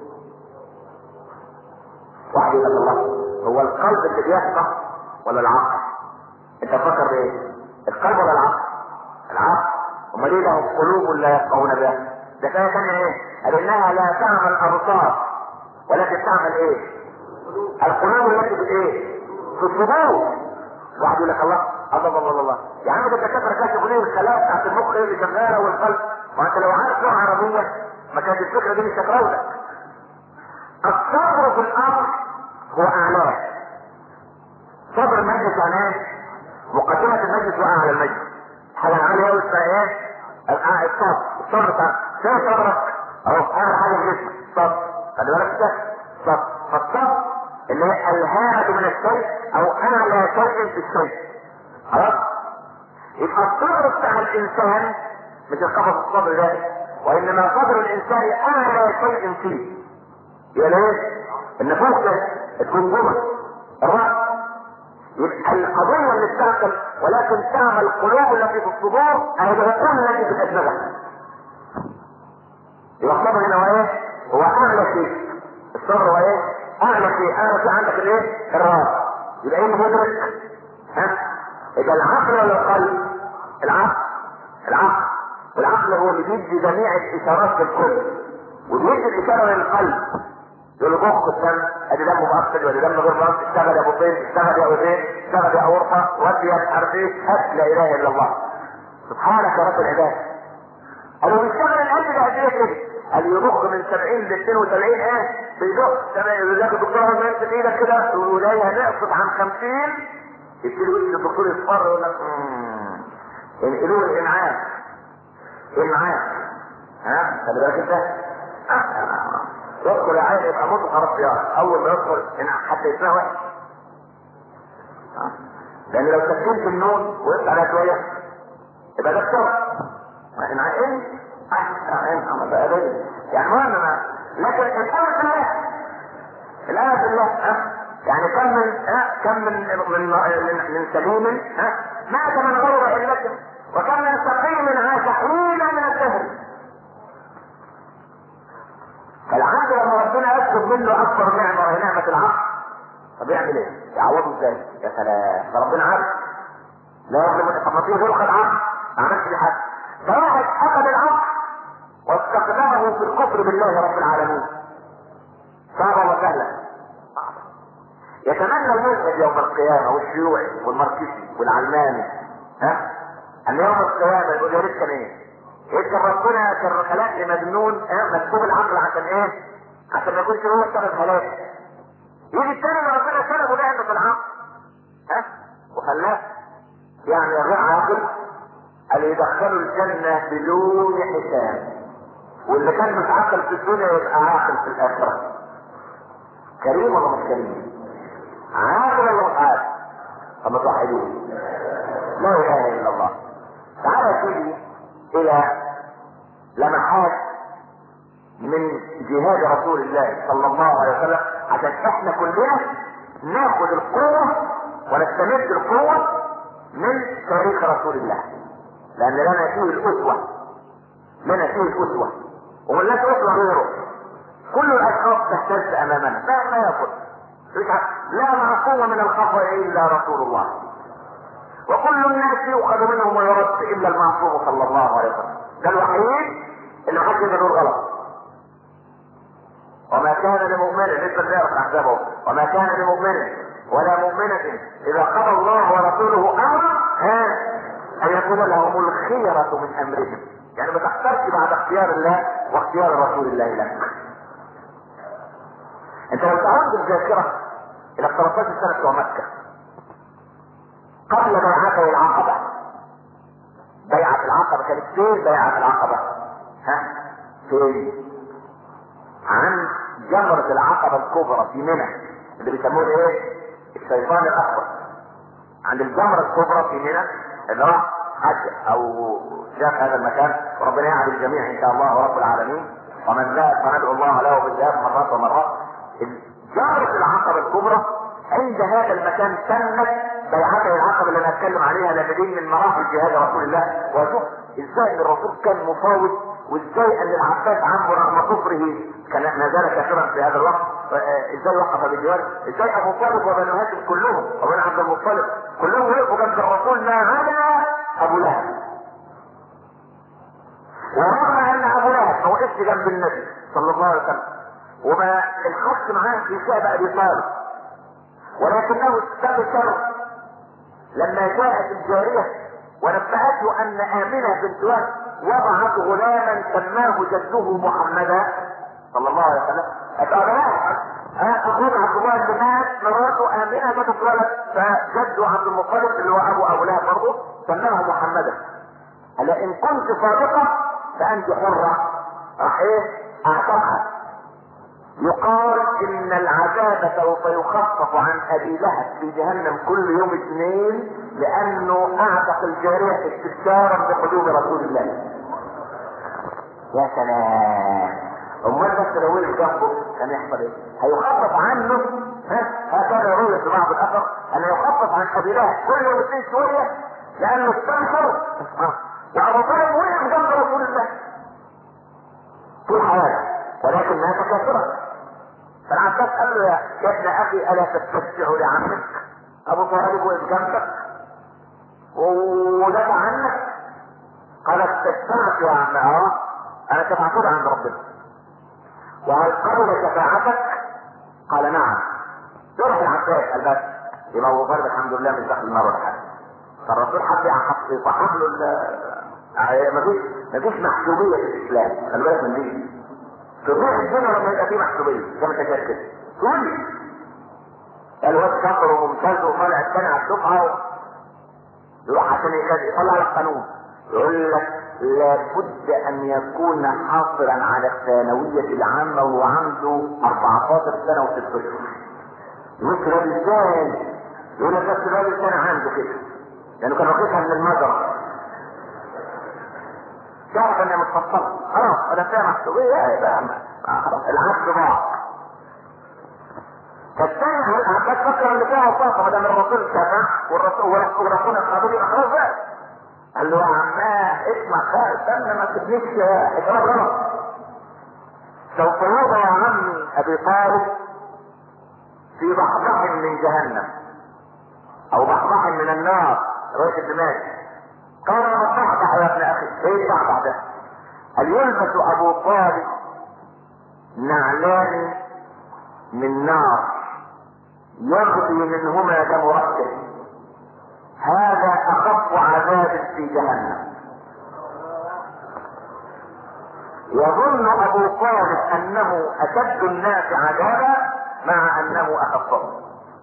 واحد يقول الله هو القلب اللي بيفقه ولا العقل؟ انت فكر بايه؟ القلب ولا العقل؟ العقل. امال ليه لهم قلوب لا يفقهون بها؟ ده كان ايه؟ قال انها لا تعمل ابصار ولكن تعمل ايه؟ القلوب التي في ايه؟ في الصدور. واحد يقول لك الله الله الله الله، يا عم ده الدكاتره كشفوا ليه الخلايا بتاعت المخ ايه اللي شغاله والقلب، وانت لو عارف لغه عربيه ما كانت الفكره دي مش هتراودك. الصبر في الامر هو اعلاه. صبر المجلس يعني ايه؟ مقدمه المجلس واعلى المجلس. حاجه عاليه قوي اسمها ايه؟ الصبر بتاع فين صبرك؟ اهو اعلى حاجه في جسمك الصبر. خلي بالك ده صبر. فالصبر اللي هي الهامه من الشيء او اعلى شيء في الشيء. خلاص؟ يبقى الصبر بتاع الانسان مش القفص الصبر ده، وانما صبر الانسان اعلى شيء فيه. يبقى ايه؟ النفوس ده، الجمجمه، الراس. يبقى القضيه اللي بتعقل ولكن تعمل القلوب التي في الصدور او العقول التي في الادمغه. يبقى الصبر هنا هو ايه؟ هو اعلى شيء. الصبر هو ايه؟ اعلى شيء. اعلى شيء عندك الايه؟ الراس. يبقى ايه مدرك؟ ها؟ يبقى العقل ولا القلب؟ العقل. العقل. والعقل هو اللي بيدي جميع الاشارات للكل، وبيدي الاشاره للقلب. يقول له ضخ الدم، ادي دم مؤكد ولا دم غير مؤكد، اشتغل يا ابو طين، اشتغل يا اذين، اشتغل يا اورطه، ودي يا مش عارف ايه، لا اله الا الله. سبحانك يا رب العباد. قالوا بيشتغل القلب ده قد ايه كده؟ قال يضخ من 70 ل 72 ايه؟ بيضخ. يقول لك الدكتور اول ما يمسك ايدك كده ولاقيها نقصت عن 50 يبتدي وش الدكتور يصفر يقول لك انقلوه الانعاش. انعاش. ها؟ خلي بالك انت؟ يدخل عين يبقى موت خلاص يا اول ما يدخل حتى يسمع وحش. لان لو سكنت النون وقفت عليها شويه يبقى ده الشر. انعين احسن بقى ليه؟ يعني مهم. لكن الامر بالله، الامر بالله يعني كم من سليم مات من غير علته، وكم من سقيم عاش حينا من الدهر. فالعبد لما ربنا يطلب منه اكبر نعمه وهي نعمه العقل، طب يعمل ايه؟ يعوضه ازاي؟ يا سلام، ده ربنا عارف. لا يظلم. طب ما فيه خلق العقل ما عملش بيه حاجه. ده واحد اخذ العقل واستخدمه في الكفر بالله رب العالمين. صعبه وسهله؟ يتمنى الملحد يوم القيامه والشيوعي والماركسي والعلماني ان يوم القيامه يقول يا ريت كان ايه؟ يمكن ربنا كان خلق لي مجنون مكتوب العقل عشان ايه؟ عشان ما يكونش هو سبب هلاك. يجي الثاني اللي ربنا سلبه نعمه في العقل وخلاه يعني غير عاقل، قال يدخله الجنه بدون حساب. واللي كان مش عاقل في الدنيا يبقى عاقل في الاخره. كريم ولا مش كريم؟ عاقل ولا مش عاقل؟ طب توحدوه. لا اله الا الله. تعالى يا سيدي الى لمحات من جهاد رسول الله صلى الله عليه وسلم عشان احنا كلنا ناخد القوة ونستمد القوة من تاريخ رسول الله، لان لنا فيه الاسوة. لنا فيه الاسوة وملناش اسوة غيره. كل الاشخاص تهتز امامنا ما ياخذ. لا معصوم من الخطأ الا رسول الله، وكل الناس يؤخذ منهم ويرد الا المعصوم صلى الله عليه وسلم. ده الوحيد اللي حد يقدر غلط. وما كان لمؤمن لسه بنعرف احزابه وما كان لمؤمن ولا مؤمنة اذا قضى الله ورسوله امرا ان يكون لهم الخيرة من امرهم. يعني ما تختارش بعد اختيار الله واختيار رسول الله لك. انت لو تعود بالذاكرة الى 13 سنة بتوع مكة قبل بيعته العقبة. بيعة العقبة كانت فين؟ بيعة العقبة فين؟ عن جمرة العقبة الكبرى في منى اللي بيسموه ايه؟ الشيطان الاكبر. عند الجمرة الكبرى في منى اللي راح حج او شاف هذا المكان، وربنا يعد الجميع ان شاء الله رب العالمين. ومن ذهب فندعو الله له بالذهاب مرات ومرات. جمرة العقبة الكبرى عند هذا المكان تمت بيعته العقبة اللي انا اتكلم عليها، لان دي من مراحل جهاد رسول الله. وشوف ازاي ان الرسول كان مفاوض، وازاي ان العباس عمه رغم كفره كان ما زال كافرا في هذا الوقت ازاي وقف بالجوار. ازاي ابو طالب وبنو هاشم كلهم وبنو عبد المطلب كلهم وقفوا جنب الرسول ما عدا ابو لهب. ورغم ان ابو لهب ما وقفش جنب النبي صلى الله عليه وسلم وما الحق معاه في شعب ابي طالب ولكنه استبشر لما جاءت الجارية ونبأته ان آمنة بنت وهب وضعت غلاما سماه جده محمدا صلى الله عليه وسلم. اخوه عبد الله بن مات مراته آمنة جابت ولد، فجده عبد المطلب اللي هو ابو لهب برضه سماه محمدا. قال ان كنت صادقة فانت حرة. راح ايه؟ اعتقها. يقال ان العذاب سوف يخفف عن ابي لهب في جهنم كل يوم اثنين لانه اعتق الجارية استبشارا بقدوم رسول الله. يا سلام. امال بس لو وقف جنبه كان يحصل ايه؟ هيخفف عنه. هكذا يقول في بعض الاثر ان يخفف عن ابي لهب كل يوم اثنين شويه لانه استنصر. وابو طالب وقف جنب رسول الله طول حياته ولكن مات كافرا. فالعباس قال له يا ابن اخي الا تستشفع لعمك؟ ابو طالب وقف جنبك ودافع عنك. قال استشفعت يا عم. انا شفعتك عند ربنا. وهل قبل شفاعتك؟ قال نعم. يروح العباس قال بس يبقى ابو طالب الحمد لله مش داخل النار ولا حاجه. فالرسول حب يصحح له مفيش محسوبيه في الاسلام. خلي بالك من دي. تضيع الدنيا لما يبقى فيه محسوبيه زي ما انت شايف كده. تقول الواد كفر وممتاز وطالع الثاني على الدفعه يروح عشان يطلع لك قانون يقول لك لابد ان يكون حاصلا على الثانويه العامه وهو عنده 14 سنه و6 اشهر. يقول له ازاي؟ يقول لك بس الراجل كان عنده كده لانه كان واخدها من المجرى. تعرف انها متفصله خلاص ولا فيها محسوبيه يبقى خلاص العكس ضاع. فالثاني هل فكر ان فيها وصافه ما دام الرسول شفع والرسول القابل يبقى خلاص بقى. قال له يا عماه اسمع استنى ما تبنيش حساب غلط. سوف يوضع يا عمي ابي طالب في ضحضح من جهنم او ضحضح من النار رئيس الدماغ. قال ما الضحضح يا ابن اخي؟ ايه الضحضح ده؟ هل يلبس ابو طالب نعلان من نار يغلي منهما دم رأسه. هذا اخف عذاب في جهنم. يظن ابو طالب انه اشد الناس عذابا مع انه اخفهم.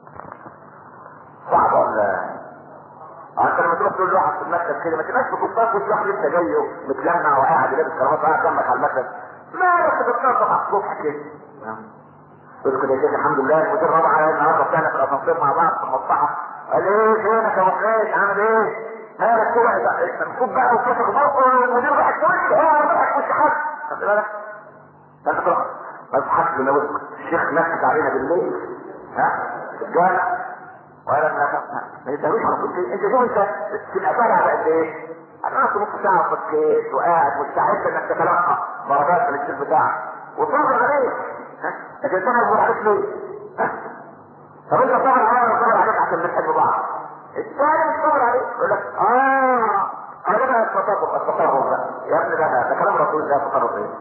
صعب ولا انت لما تروح تقول لواحد في المكتب كده ما تبقاش بكفاك وتروح لسه جاي متلمع وقاعد لابس كرافات وقاعد جنبك على المكتب مالك بتتنطط على الصبح كده. يذكر يا شيخ الحمد لله المدير رابع على النهارده طلعنا في الاسانسير مع بعض في المصلحه. قال ايه فينك يا وحيد عامل ايه؟ مالك كده المفروض بقى وصوتك بطل والمدير ضحك في وشك ضحك في وش حد. خد بالك؟ انت تروح ما تضحكش من وسط الشيخ نفسك علينا بالليل في الجامع ولا ما يدهوش على كل انت شوف انت تبقى طالع على قد ايه؟ انا قعدت نص ساعه في الكيس وقاعد مستعد انك تتلقى ضربات من الشيخ بتاعك وصبر عليك. لكن انت ما عليك ليه؟ طب انت صبر عليا وصبر عليك عشان بنحب بعض. الثاني مش صبر عليك يقول لك انا بقى التطرف بقى يا ابني ده كلام رسول الله التطرف ايه؟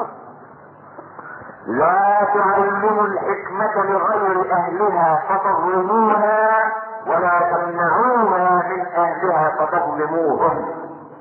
لا تعلموا الحكمة لغير اهلها فتظلموها ولا تمنعوها من اهلها فتظلموهم.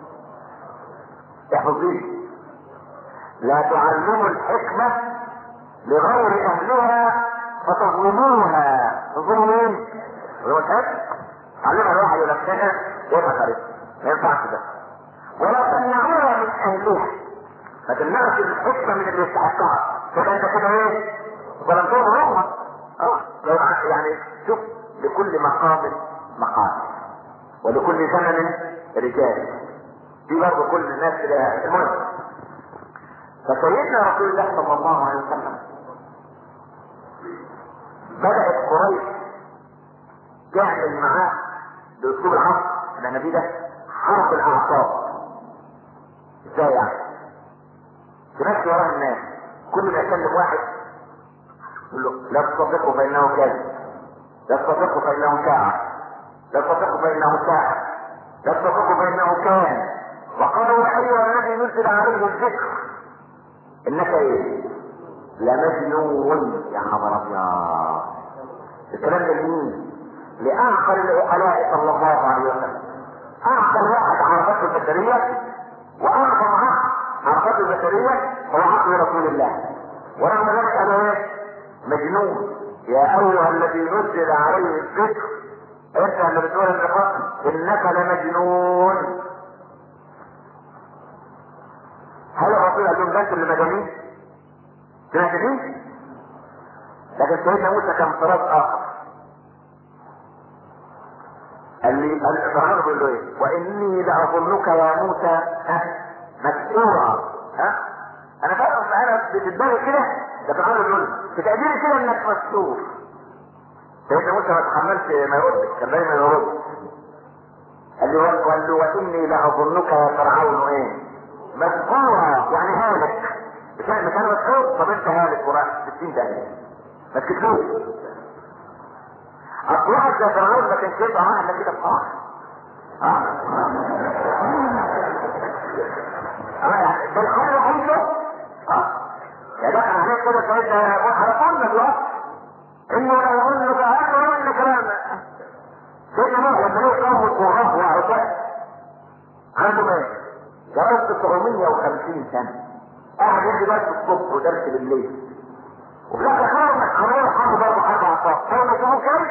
احفظ دي. لا تعلموا الحكمة لغير اهلها فتظلموها. تظلموا مين؟ هو الحكم؟ علمها الواحد يلقنها يبقى خريف ما ينفعش ده. ولا تمنعوها من اهلها ما تمنعش الحكمة من اللي يستحقها. كده انت كده ايه؟ ظلمتهم هم. يعني شوف لكل مقام مقام ولكل زمن رجال. دي برضه كل الناس لها المهم. فسيدنا رسول الله صلى الله عليه وسلم بدأت قريش تعمل معاه باسلوب العصر اللي انا فيه ده حرب الاعصاب. ازاي يعني؟ تمشي ورا الناس كل ما يكلم واحد يقول له لا تصدقه فانه كاذب، لا تصدقه فانه ساعة، لا تصدقه فانه ساعة، لا تصدقه فانه كان. وقالوا ايها الذي نزل عليه الذكر انك ايه؟ لمجنون. يا خبر ابيض. الكلام ده لمين؟ لأعقل العقلاء صلى الله عليه وسلم. أعقل واحد عرفته البشرية وأعظم عقل عرفته البشرية هو عقل رسول الله. ورغم ذلك أنا مجنون. يا أيها الذي نزل عليه الذكر أنت اللي بتقول النقاط إنك لمجنون. هل الرسول قال لهم ده اللي مجانين؟ سمعت فيه؟ لكن سيدنا موسى كان طراز آخر. قال لي فرعون بيقول له ايه؟ واني لاظنك يا موسى مسحورا. انا فاهم انا في دماغي كده ده فرعون بيقول لي في تقديري كده انك مسحور. سيدنا موسى ما تحملش ما يردش، كان دايما يرد. قال له واني لاظنك يا فرعون ايه؟ مسحورا، يعني هالك. مش كان مسحور؟ طب انت هالك وراح 60 دقيقه ما تكتبوش. اصلحت يا فرعون ما كانش يبقى واحد كده بصراحه. ده الحل الوحيد له. يا دخل عليك كده سيدنا على طول ما بيوقفش. انه لو يقول له بقى ان كلام سيدنا نوح لما لقي قوم القرآن وعطاء عنده ايه؟ جواز 950 سنه قاعد يدي درس الصبح ودرس بالليل. وفي الاخر خلوا حاجه برضه حاجه عطاء. هو يقولوا كده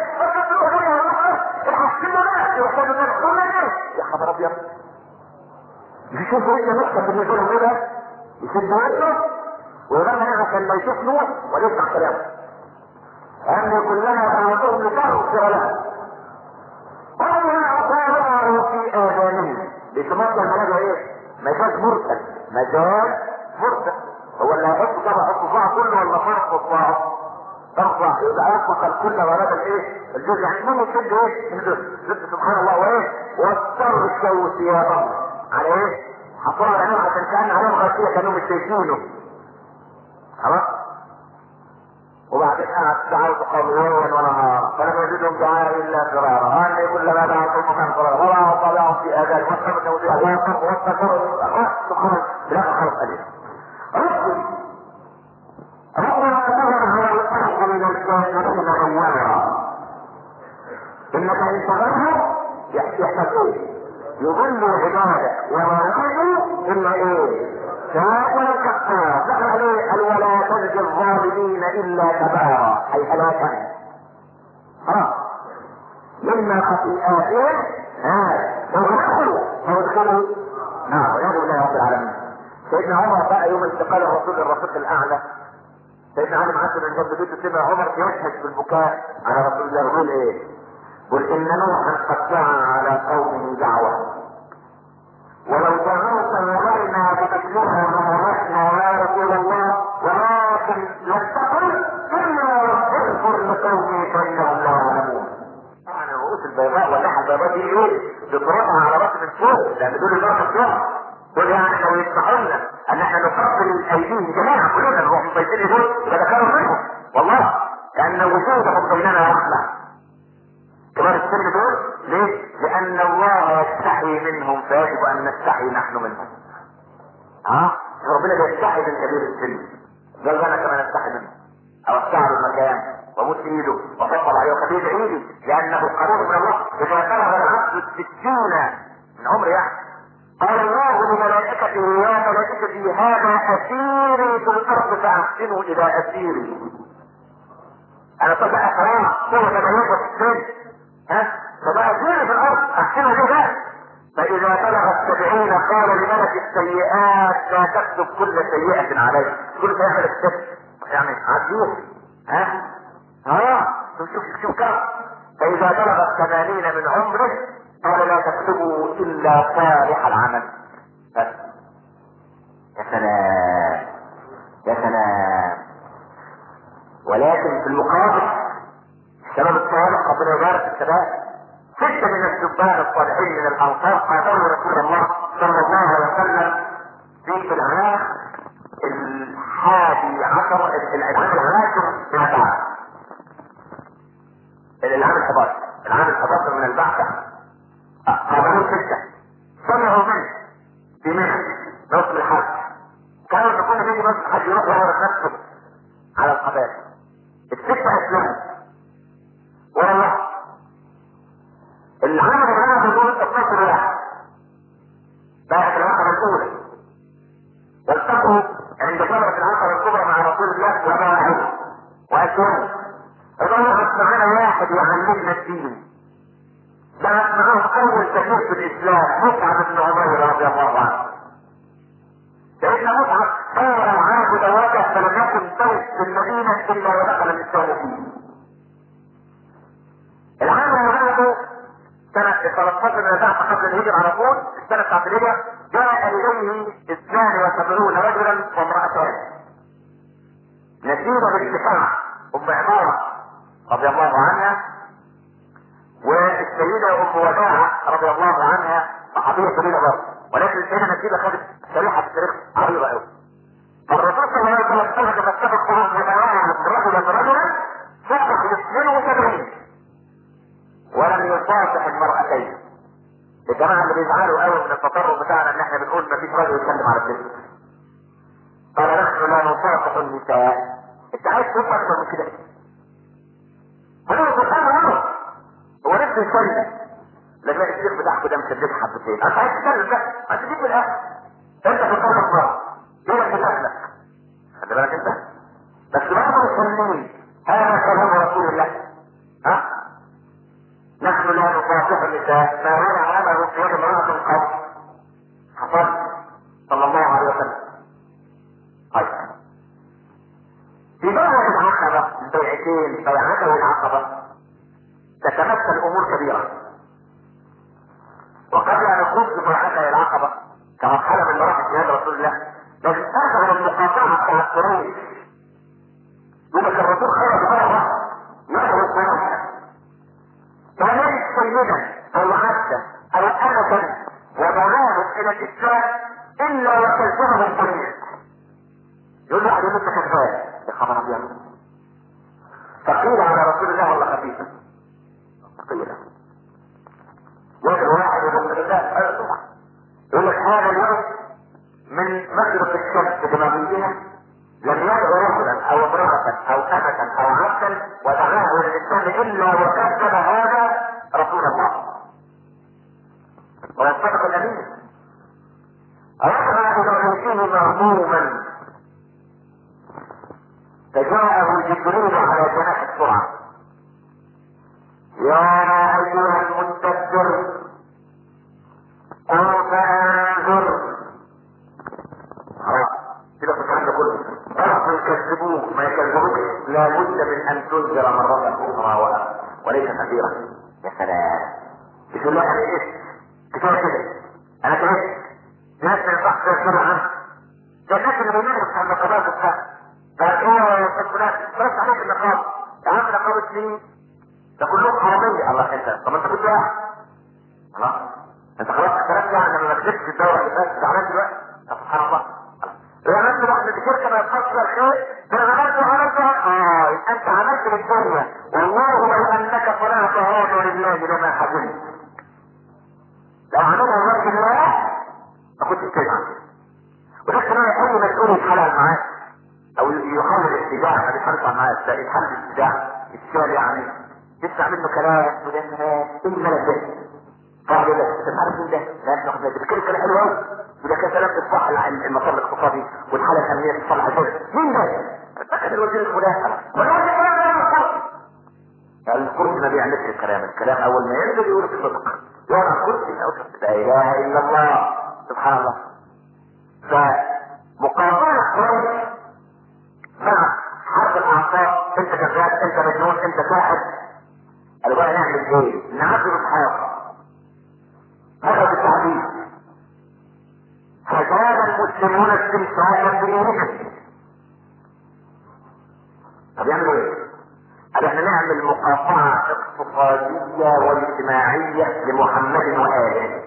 يا خبر ابيض. يشوف رجل نقطه في النزول كده يسد وجهه ويغنى عشان ما يشوف نوح ويسمع كلامه. ان كلما دعوتهم لتغفر له وما اطاعه في اذانهم. بيسموه الملاجئ ايه؟ مجاز مرسل. مجاز مرسل. هو اللي هيحط طبعا الصباع كله ولا فرق الصباع؟ ترفع يبقى يطلق الكل ورد الايه؟ الجزء. يعني المهم يشد ايه؟ الجزء سبحان الله وايه؟ واضطر الشوس يا رب على ايه؟ حطوها على نوع عشان كان عليهم غسية كانوا مش شايفينه. خلاص؟ وبعدين قعد دعوت قوم ليلا ونهارا فلم يزدهم دعائي الا فرارا. اني كلما دعوتهم مكان فرارا ولا طلعوا في اذان واستغنوا بها واستغفروا سبحان الله خلق قليل. ربنا ظهر على الارض من الكافرين انوارا. انك ان تغير يحتاجون يضلوا عبادك وما يخرجوا الا ايه؟ شاكرا كفارا. دخل عليه قال ولا تجزي الظالمين الا كبارا اي هلاكا. مما خطيئاتهم فيدخلوا نار والعياذ بالله رب العالمين. سيدنا عمر بقى يوم انتقال الرسول للرفيق الاعلى سيدنا علي معسل من جنب بيته سيدنا عمر يشهد بالبكاء على رسول الله. يقول ايه؟ قل ان نوحا قد دعا على قومه دعوه ولو دعوت علينا بمثلها لمرحنا يا رسول الله ولكن يستقل الا اغفر لقومي فانهم لا يعلمون. طبعا الرؤوس البيضاء واللحى البيضاء دي ايه؟ بترفع على راس من فوق لان دول درجه فوق. دول يعني لو يسمحوا لنا ان احنا نفصل ايديهم جميعا كلنا نروح مبيتين دول يبقى ده كانوا منهم والله لان وجودهم بيننا رحمه. كبار السن دول ليه؟ لان الله يستحي منهم فيجب ان نستحي نحن منهم. ربنا بيستحي من كبير السن. قال انا كمان استحي منه اوسع له المكان واموت في ايده وافضل عليه وخليه ايدي لانه قريب من الله. اذا بلغ العبد 60 من عمر يعني قال الله لملائكته يا ملائكتي هذا اسيري في الارض فاحسنوا الى اسيري. انا طبعا خلاص صورة ملائكة في السن فبقى اسيري في الارض احسنوا ليه بقى. فاذا بلغ 70 قال لملك السيئات لا تكتب كل سيئة عليه. كل سيئة عملت السن يعني عدوه شوف كم. فاذا بلغ 80 من عمره قال لا تكتبوا الا صالح العمل بس. يا سلام يا سلام. ولكن في المقابل الشباب الصالح ربنا يبارك في الشباب 6 من الشبان الصالحين من الانصار قاتلوا رسول الله صلى الله عليه وسلم في العام 11 العام العاشر من البعث. العام 11 من البعث قابلوا 6 سمعوا منه في منى نصف الحج. كانوا يقولوا بيجي نصف الحج يروح يعرف نفسه على القبائل. ال6 اسلموا اللي عمل العقبة دول 12 واحد بعد العقبة الأولى، والتقوا عند جمرة العقبة الكبرى مع رسول الله وباعوا وأسلموا. رجعوا معانا واحد يعلمنا الدين، بعد معاهم أول تكليف في الإسلام مصعب بن عمير رضي الله عنه. سيدنا مصعب صار العرب دواجع فلم يكن بيت في المدينة إلا ودخل الإسلام فيه. العام اللي بعده سنة 13 من البعث قبل الهجرة على طول، السنة بتاعت الهجرة، جاء إليه 72 رجلا وامرأتان نتيجة بالاتفاق أم عمارة رضي الله عنها والسيدة أم وداعة رضي الله عنها، صحابية كبيرة برضه، ولكن السيدة نتيجة خدت شريحة في التاريخ عريضة قوي. فالرسول صلى الله عليه وسلم خرج فاتفق معهم رجلا صبح 72 ولم يصافح المرأتين. الجماعة اللي بيزعلوا قوي من التطرف بتاعنا ان احنا بنقول مفيش راجل يتكلم على الست. قال نحن لا نصافح النساء. انت عايز تقول اكتر من كده؟ هو سبحان الله هو نفسه يتكلم لما الشيخ بتاعك ده مسدد حبتين، انت عايز تتكلم بقى ما تجيب من الاخر. انت في الطرف بقى ايه اللي بتاعك؟ خلي بالك انت بس برضه مسلمين. هذا كلام رسول الله. ها؟ نحن لا نصافح النساء ما وقع عمله في يد امرأة قط حصل صلى الله عليه وسلم. طيب في بيعة العقبة البيعتين بيعته العقبة تتمثل امور كبيرة، وقبل ان نخوض ببيعته العقبة كمرحلة من مراحل جهاد رسول الله لازم تاخذ المقاطعة بتاع القريش. يقول لك الرسول خرج مرة يدعو القريش فلا سيدا او عبدا او امة ودعاهم الى الاسلام الا وكذبهم القريش. يقول له عليه انت كذاب يا خبر ابيض. فقيل على رسول الله ولا خفيفه؟ قيل يدعو واحد يقول الله طبعا يقول لك هذا اليوم من مغرب الشمس بمغربها لم يدعو رجلا او امرأة او امة او عبدا ودعاه للاسلام الا وكذب هذا رسول الله ويصدق الامين. رجع الى بيته مهموما فجاءه جبريل على جناح السرعة. يا ايها المدبر قم فانذر. كده في الكلام ده كله برضه يكذبوك ما يكذبوك لابد من ان تنذر مرة اخرى وليس كثيرا. يا سلام يقول له انا ايه كفايه كده انا تعبت ناس ما ينفعش تذكروا عنه ده الناس اللي بينقلوا بتاع النقابات وبتاع فايه يا استاذ فلان بس عليك النقابه يا عم نقابه مين؟ ده كلهم حراميه. الله انت طب انت كنت واحد خلاص انت خلاص اختلفت يعني لما ما كسبتش الدوره اللي فاتت زعلان دلوقتي. سبحان الله لو عملت واحده الشركه ما يبقاش فيها الخير ده انا عملتها يبقى انت عملت للدنيا والله لو انك صنعت هذا لله لما حزنت. لو عملها لوجه الله ما كنتش تزعل. وده كمان اي مسؤول يتحلل معاك او يحاول الاتجاه ما بيتحركش معاك ده يتحل الاتجاه الشارع يعني تسمع منه كلام وده ايه الملك ده قال لك انت عارف مين ده؟ لا تاخد بالك بتتكلم كلام حلو قوي وده كان كلام اصلاح المسار الاقتصادي والحاله الامنيه تصلح الجزء. مين ده؟ فاكر الوزير الفلاني الكرسي ما بيعملش الكلام اول ما ينزل يقول الصدق يقعد على الكرسي لا اله الا الله سبحان الله. فمقابله قريش مع حرب الاعصاب انت كذاب انت مجنون انت ساحر قالوا بقى نعمل ايه؟ نعذب اصحابه هذا بالتعبير فزاد المسلمون استمساكا بدينهم. طب يعملوا ايه؟ قال احنا نعمل مقاطعة اقتصادية واجتماعية لمحمد وآله.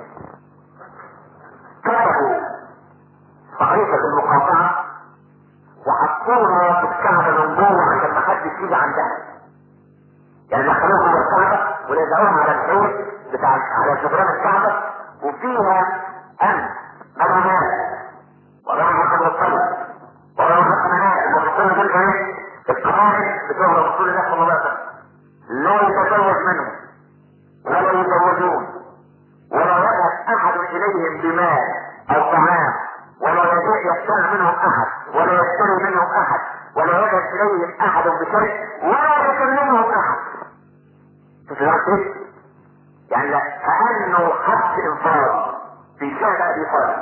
كتبوا صحيفة المقاطعة وحطوها في الكعبة من جوه عشان ما حدش يجي عندها. يعني دخلوها على الكعبة ولزقوها على الحيط بتاع على جدران الكعبة وفيها منامات وراها حكم الصلاة وراها حكم منام وحطوها دول ايه؟ القواعد بتوع رسول الله صلى الله عليه وسلم لا يتزوج منهم ولا يتزوجون ولا يذهب احد اليهم بمال او طعام ولا يبتاع منهم احد ولا يشتري منهم احد ولا يذهب اليهم احد بشيء ولا يكلمهم احد. تفهمت؟ يعني كأنه حد انفراد في شهر ابي طالب.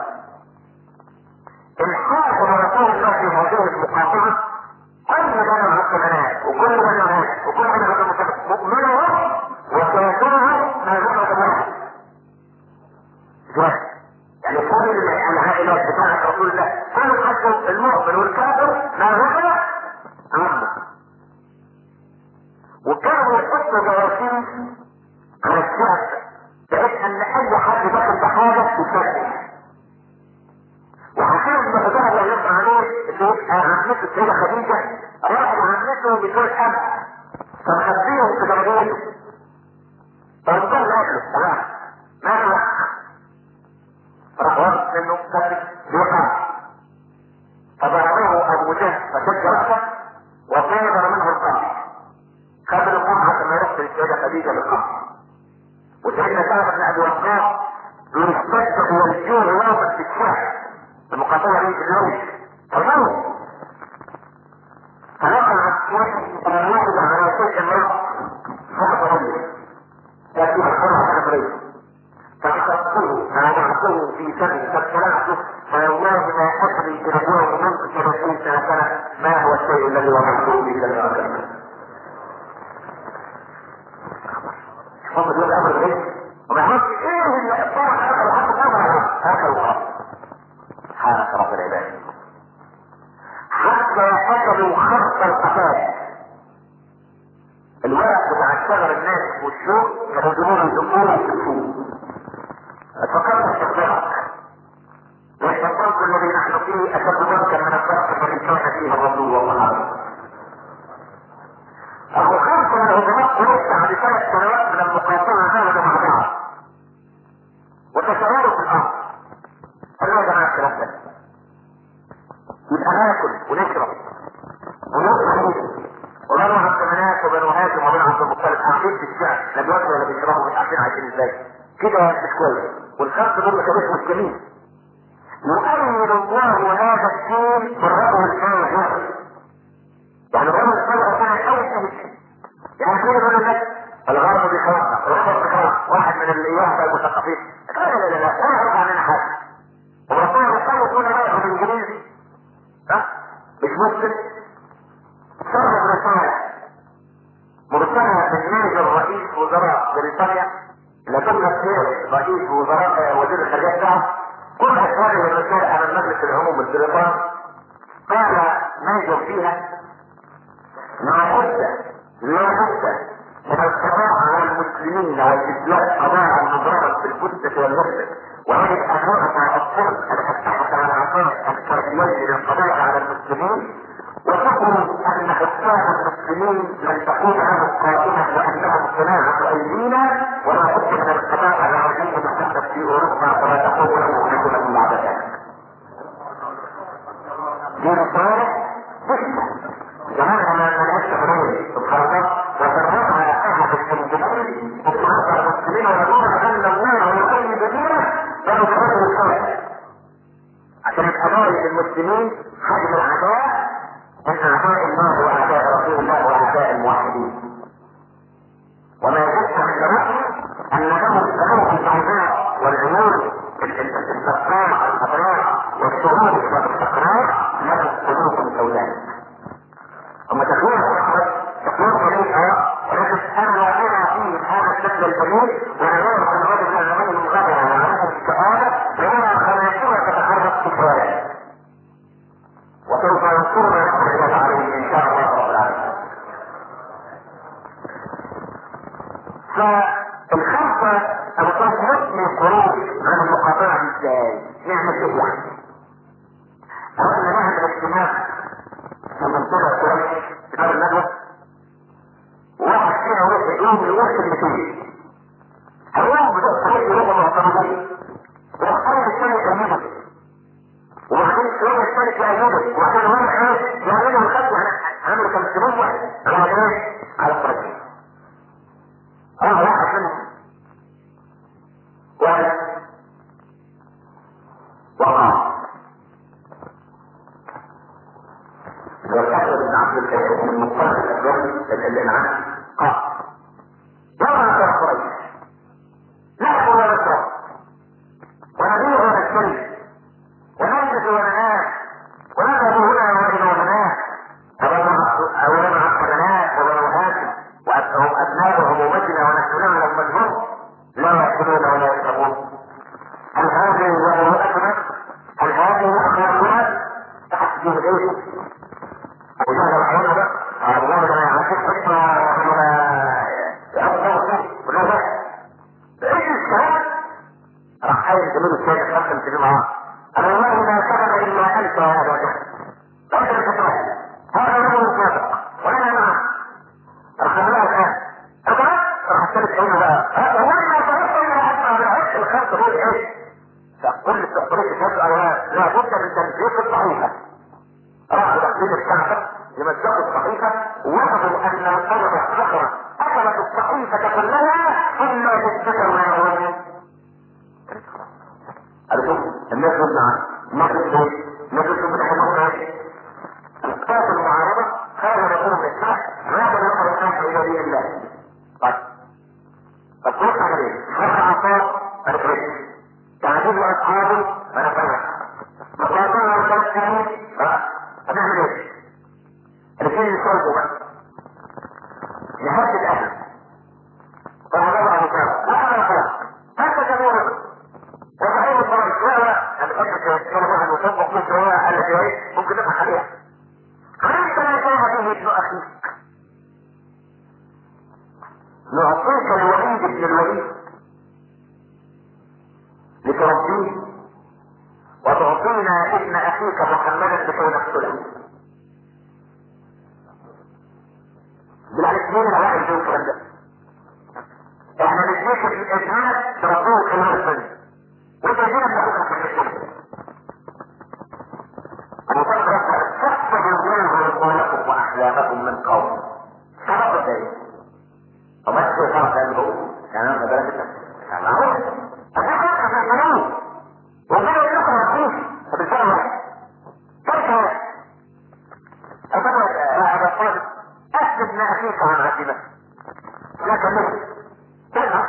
الحاكم رسول الله في هذه المقاطعة كل بني العقلانات وكل بني الناس وكل بني المسلمين مؤمنهم وكافرهم ما غلط واحد. يعني كل العائلات بتاعت رسول الله كل حتى المؤمن والكافر ما غلط عنه. وكانوا يحطوا جواسيس على الشعب بحيث ان اي حد دخل بحاجه يفتش. وحكيم بن حذيفه الله يرضى عليه اللي عمته السيده خديجه راح لعمته بتقول اب فمخبيهم في درجاته فقال له تمام ما هو راح واخد منه كتب بيقع فضربه ابو جهل فشد راسه وصادر منه القمح. خد القمح عشان ما يروحش للسيده خديجه بالقمح. وسيدنا سعد بن ابي وقاص يستشفى والجوع واقف في الشارع المقاطعة دي اليوم تمام. فنقع الواحد على شيء امرأة فقط رجل لكن الحرة على فريق فأخذته فوضعته في سبي فابتلعته فوالله ما أدري برجوع منك 30 سنة ما هو الشيء الذي وضعته به لله أكبر. هم دول أمر غير وما يعرفش إيه اللي أبطار آخر وحتى آخر وخاص سبحانك رب العباد حتى اكلوا خرق القفاز. الورق بتاع الشجر الناس والشوك كانوا يجيبوه يدقوه ويكتفوه. اتفكرت استخدامك والتفرق الذي نحن فيه اشد ضركا من الضرك الذي كان فيه الرسول والصحابه. ابو خمسه من العظماء ورجع ب3 سنوات من المقاطعه هذا مع بعض وتشعروا في الارض. قالوا يا جماعه الكلام ده يبقى ناكل ونشرب ونطلع ونروح عبد مناف وبنو هاشم وبن عبد المطلب قاعدين في الشعب لا بياكلوا ولا بيشربوا مش عارفين عايشين ازاي كده مش كويس. والخمسه دول كانوا اسمه الجميل. يؤمن الله هذا الدين بالرجل الفاجر. يعني الرجل الفاجر كان اول شيء يعني كده يقول لك الغرب بيخوفنا الغرب بيخوفنا واحد من الاياه المثقفين لا لا لا لا لا يرفع عننا حاجه. وربنا يقول يكون رايح بالانجليزي مش مسلم صرف رسالة مرسلة من ناجر رئيس وزراء بريطانيا لكن السير رئيس وزراء وزير الخارجية بتاعه كل هذه الرسالة على المجلس العموم البريطاني قال ناجر فيها لا بد من القضاء على المسلمين والاسلام قضاء مضربا في الجثة والنفس ويجب ان يرفع الطرق الحثاثة على عقائد الكرديين للقضاء على المسلمين وتقول ان حكام المسلمين لن تكون لهم قائمة لانهم صناعة ايدينا ولا بد من القضاء على عقائد المحدث في اوروبا ولا تقول له هناك بعد ذلك. دي رسالة بسيطة جماعة ما نلعبش مريض سبحان الله وفرقها احد الانجليزي وفرقها المسلمين ويقول ان الله يقيم بدينه فنتعرض الخير عشان القضايا المسلمين حجم العداء من اعداء الله واعداء رسول الله واعداء الموحدين. وما يجب من رأيي ان لهم البعضاء والعيون الاستقرار الاضرار والشعور والاستقرار لهم قلوب سوداء. ثم تكون طريقة ولكن انا واقع فيه هذا الشكل الجميل ونرى ان الرجل العمل المغادرة وعمل السؤال لنا خناشرة تتحرك في الشوارع وسوف ينصرنا نحن عليه ان شاء الله رب العالمين. فالخمسة الخمسة من الخروج عن المقاطعة ازاي؟ نعمل ايه يعني؟ اولا نعمل اجتماع في منطقة كويس في دار الندوة واحد فينا يروح يوصل لفين هيقوم بدأ طريق يروح معترضين ويختار الثاني يأيده وبعدين شوية الثالث يأيده وبعدين هو يعملوا الخط عملوا 50 واحد على الطريق. واحد منهم الانعام قال يوم يا قريش نحن ونشرب ونبيع ونشتري ونلبس وننام ونذهب هنا والى هناك أولنا حسنات وبنو هاشم وهم أبناء همومتنا ونحن نعلم مجهول لا يأكلون ولا يشربون. هل هذه ذروتنا؟ هل هذه أخلاقنا؟ تحت دين غيره أبو جهل الحيوان ده أبو جهل أنا عاشق حكمة ولا لا بأي الشهاد راح حاول جميل الشهاد خمسة تجي معاه أنا والله ما كتب إلا ألف هذا وجهل ليس الكتاب هذا رجل صادق وانا معه رخمناه الان اقرأ رخصتلك عينه بقى وانا توصل الى اسمع بالعرف الخمسة دول ايه فكل التقريب الشهد لا بد من تنسيق الصحيفة راحوا تقريب الشعب يمزقوا الصحيفة ووجدوا ان القلب الاخرى اخذت الصحيفة كلها الا بالذكر ما يقول قالوا الناس يسمع الناس يسمع الناس يسمع الأسباب المعارضة خارج رسول الإسلام ماذا نقل الناس إلى دين الله؟ طيب فتروح عليه رفع عصار فنفرش تعجيز أصحابه فنفرش مقاطعة الخلق فنعمل ايه؟ الاثنين يصلوا بقى نهدد أهل فنعمل على مكان وعلى خلاص هكذا جميعا وصحيح الفرج لا أنا فكرة كان واحد مصدق مثل هو قال لك ايه ممكن نبقى عليها أنت لا تهديه ابن أخيك نعطيك الوليد ابن الوليد لتربيه وتعطينا ابن أخيك محمدا لكي نقتله بالعكس مين الواحد يقول الكلام ده احنا نديك ابنك تربوه كما الثاني وانت جينا بناخدها في الحكومة تحسب الله عقولكم واحلامكم من قوم سبب ذلك وما تقول فرق ذلك يعني انا بدرجة يعني معروف انا فرق في القانون وغير انكم رسول فبالفعل واحد كيف أبدا هذا الصادق أسلب ما أخيك عن غسيمة لا كمل تلعب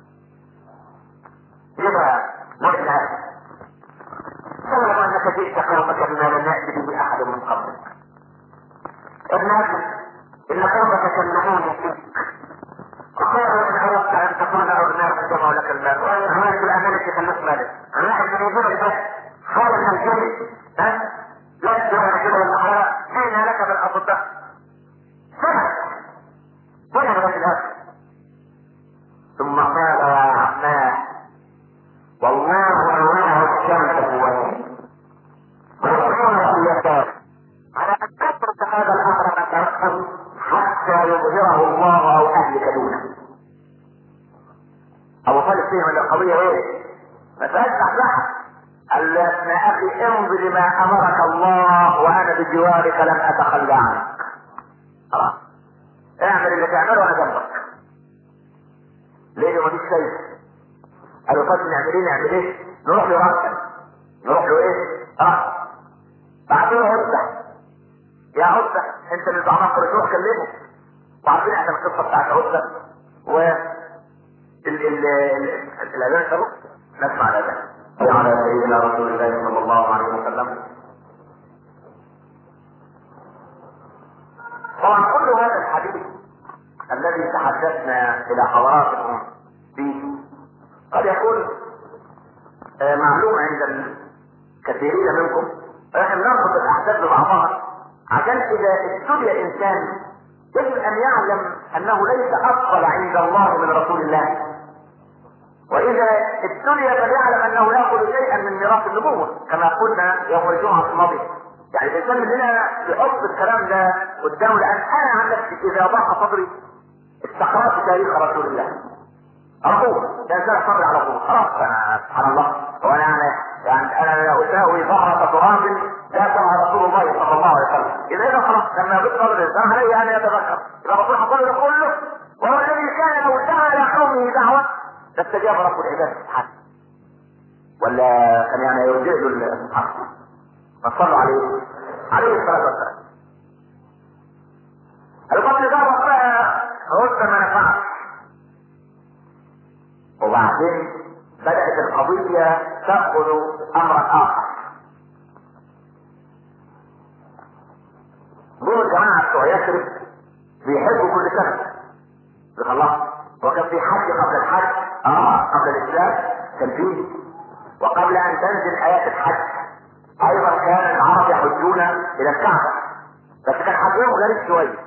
يبقى نحن سلم أنك جئت قومك بما لم يأتي به أحد من قبلك ابن أخي إن قومك كلموني فيك وقالوا إن أردت أن تكون أغناك جمعوا لك المال وأن هناك الأمانة خلص مالك أنا أحد من يجيبك بس حال من الجيل لا تجمع كده والأحراء جينا لك بالأصداء سنة لك الأخر ثم قال يا عماه والله أولاه الشمس هو والقمر في اليسار على أن تترك هذا الأمر مترقب حتى يظهره الله أو أهلك دونه أبو طالب فيه من القضية إيه؟ ما تفتح لها قال له ابن أخي امضي بما أمرك الله وأنا بجوارك لن أتخلى عنك خلاص اعمل اللي تعمله وأنا جنبك ليه مفيش شيء قالوا طيب نعمل ايه نروح له رأسا نروح له ايه بعدين عزة يا عزة انت اللي زعمان قريش روح كلمه وعارفين احنا القصة بتاعت عزة و الأذان شروع نسمع الأذان على سيدنا رسول الله صلى الله عليه وسلم. طبعا كل هذا الحديث الذي تحدثنا الى حضراتكم فيه قد يكون معلوم عند الكثيرين منكم ولكن نربط الاحداث ببعضها عشان اذا ابتلي انسان يجب ان يعلم انه ليس افضل عند الله من رسول الله، واذا ابتلي فليعلم انه ياخذ شيئا من ميراث النبوه كما قلنا يوم الجمعه الماضيه. يعني الانسان مننا يحط الكلام ده قدامه لان انا عن نفسي اذا ضاق صدري استقرأت تاريخ رسول الله على طول الانسان صبر على طول خلاص انا سبحان الله وانا يعني انا لا اساوي ظهرة تراب لا سمع رسول الله صلى الله عليه وسلم. اذا خلاص لما يبقى صدر الانسان عليه ان يتذكر اذا رسول الله كله وهو الذي كان لو دعا الى قومه دعوه فاستجاب رب العباد سبحانه ولا كان يعني يرجع له سبحانه فصلوا عليه الصلاه والسلام. القتل ده قلت ما نفعش. وبعدين بدأت القضية تأخذ أمرا آخر. دول الجماعة بتوع يثرب بيحبوا كل سنة. خلاص. وكان في حج قبل الحج، قبل الإسلام كان فيه، وقبل أن تنزل آيات الحج أيضا كان العرب يحجون إلى الكعبة، بس كان حجهم غريب شوية.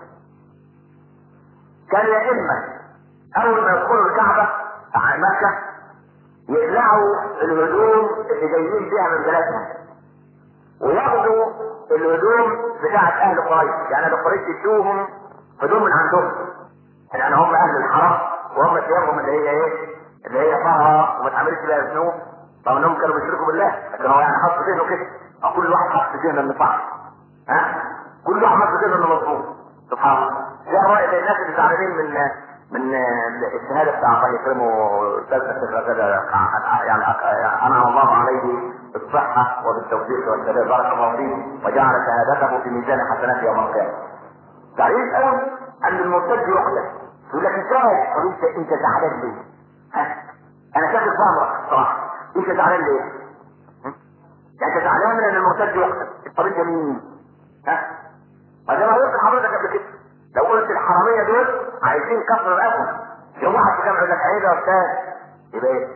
كان يا إما أول ما يدخلوا الكعبة مكة يقلعوا الهدوم اللي جايين بيها من بلادهم، وياخدوا الهدوم بتاعت أهل قريش، يعني أهل قريش يدوهم هدوم من عندهم، يعني هم أهل الحرم وهم ثيابهم اللي هي إيه؟ اللي هي طهرة وما تعملش بيها ذنوب، طبعا انهم كانوا بيشركوا بالله، لكن هو يعني حط ذهنه كده، او كل واحد حط ذهنه انه صح، كل واحد حط ذهنه انه مظبوط. سبحان الله. ده رأي الناس اللي زعلانين من الشهاده بتاع الله يكرمه ثالثه كده، يعني انعم الله عليه بالصحه وبالتوفيق والسداد، بارك الله فيه وجعل شهادته في ميزان حسناته يوم القيامه. تعريف اول ان المرتد يقتل. يقول لك ازاي؟ انت زعلان ليه؟ انا شايف ظهرك الصراحه، انت زعلان ليه؟ يعني انت زعلان من ان المرتد يقتل. طب انت مين؟ وزي ما قلت لحضرتك قبل كده، لو قلت الحراميه دول عايزين كسر الاسد، يوم واحد في جامعه يقول لك عيب يا استاذ، يبقى ايه؟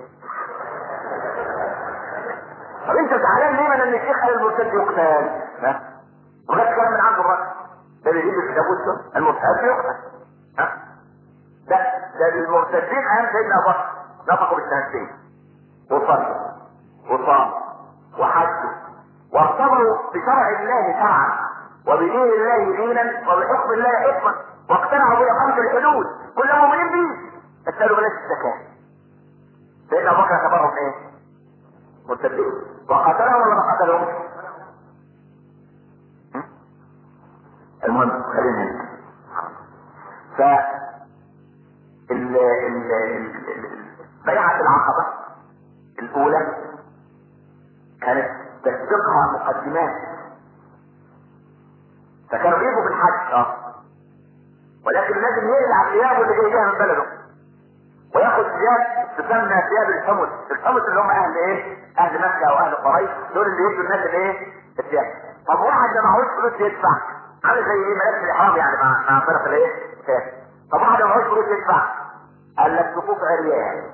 طب انت زعلان ليه من ان الشيخ قال المرتد يقتل؟ وده كلام من عنده الراجل، ده اللي يجيب الكتاب وشه المرتد يقتل. ده المرتدين ايام سيدنا ابو بكر نطقوا بالشهادتين وصلوا وصاموا وحجوا واصطبروا بشرع الله شرعا وبدين الله دينا وبحكم الله حكما واقتنعوا بإقامة الحدود، كل مؤمنين به، بس قالوا بلاش الزكاة. سيدنا ابو بكر اعتبرهم ايه؟ مرتدين. وقتلهم ولا ما قتلهم؟ المهم خلينا هنا. بيعة العقبة الأولى كانت تسبقها مقدمات، فكانوا يجوا بالحج ولكن لازم يقلع ثيابه اللي جاي بيها من بلده وياخد ثياب تسمى ثياب الحمص. الحمص اللي هم أهل إيه؟ أهل مكة أو أهل قريش، دول اللي يدوا الناس الإيه؟ الثياب. طب واحد ما معهوش فلوس يدفع، عامل زي إيه؟ ملابس الإحرام يعني مع فرق الإيه؟ طب واحد ما معهوش فلوس يدفع، قال لك صفوف عريان.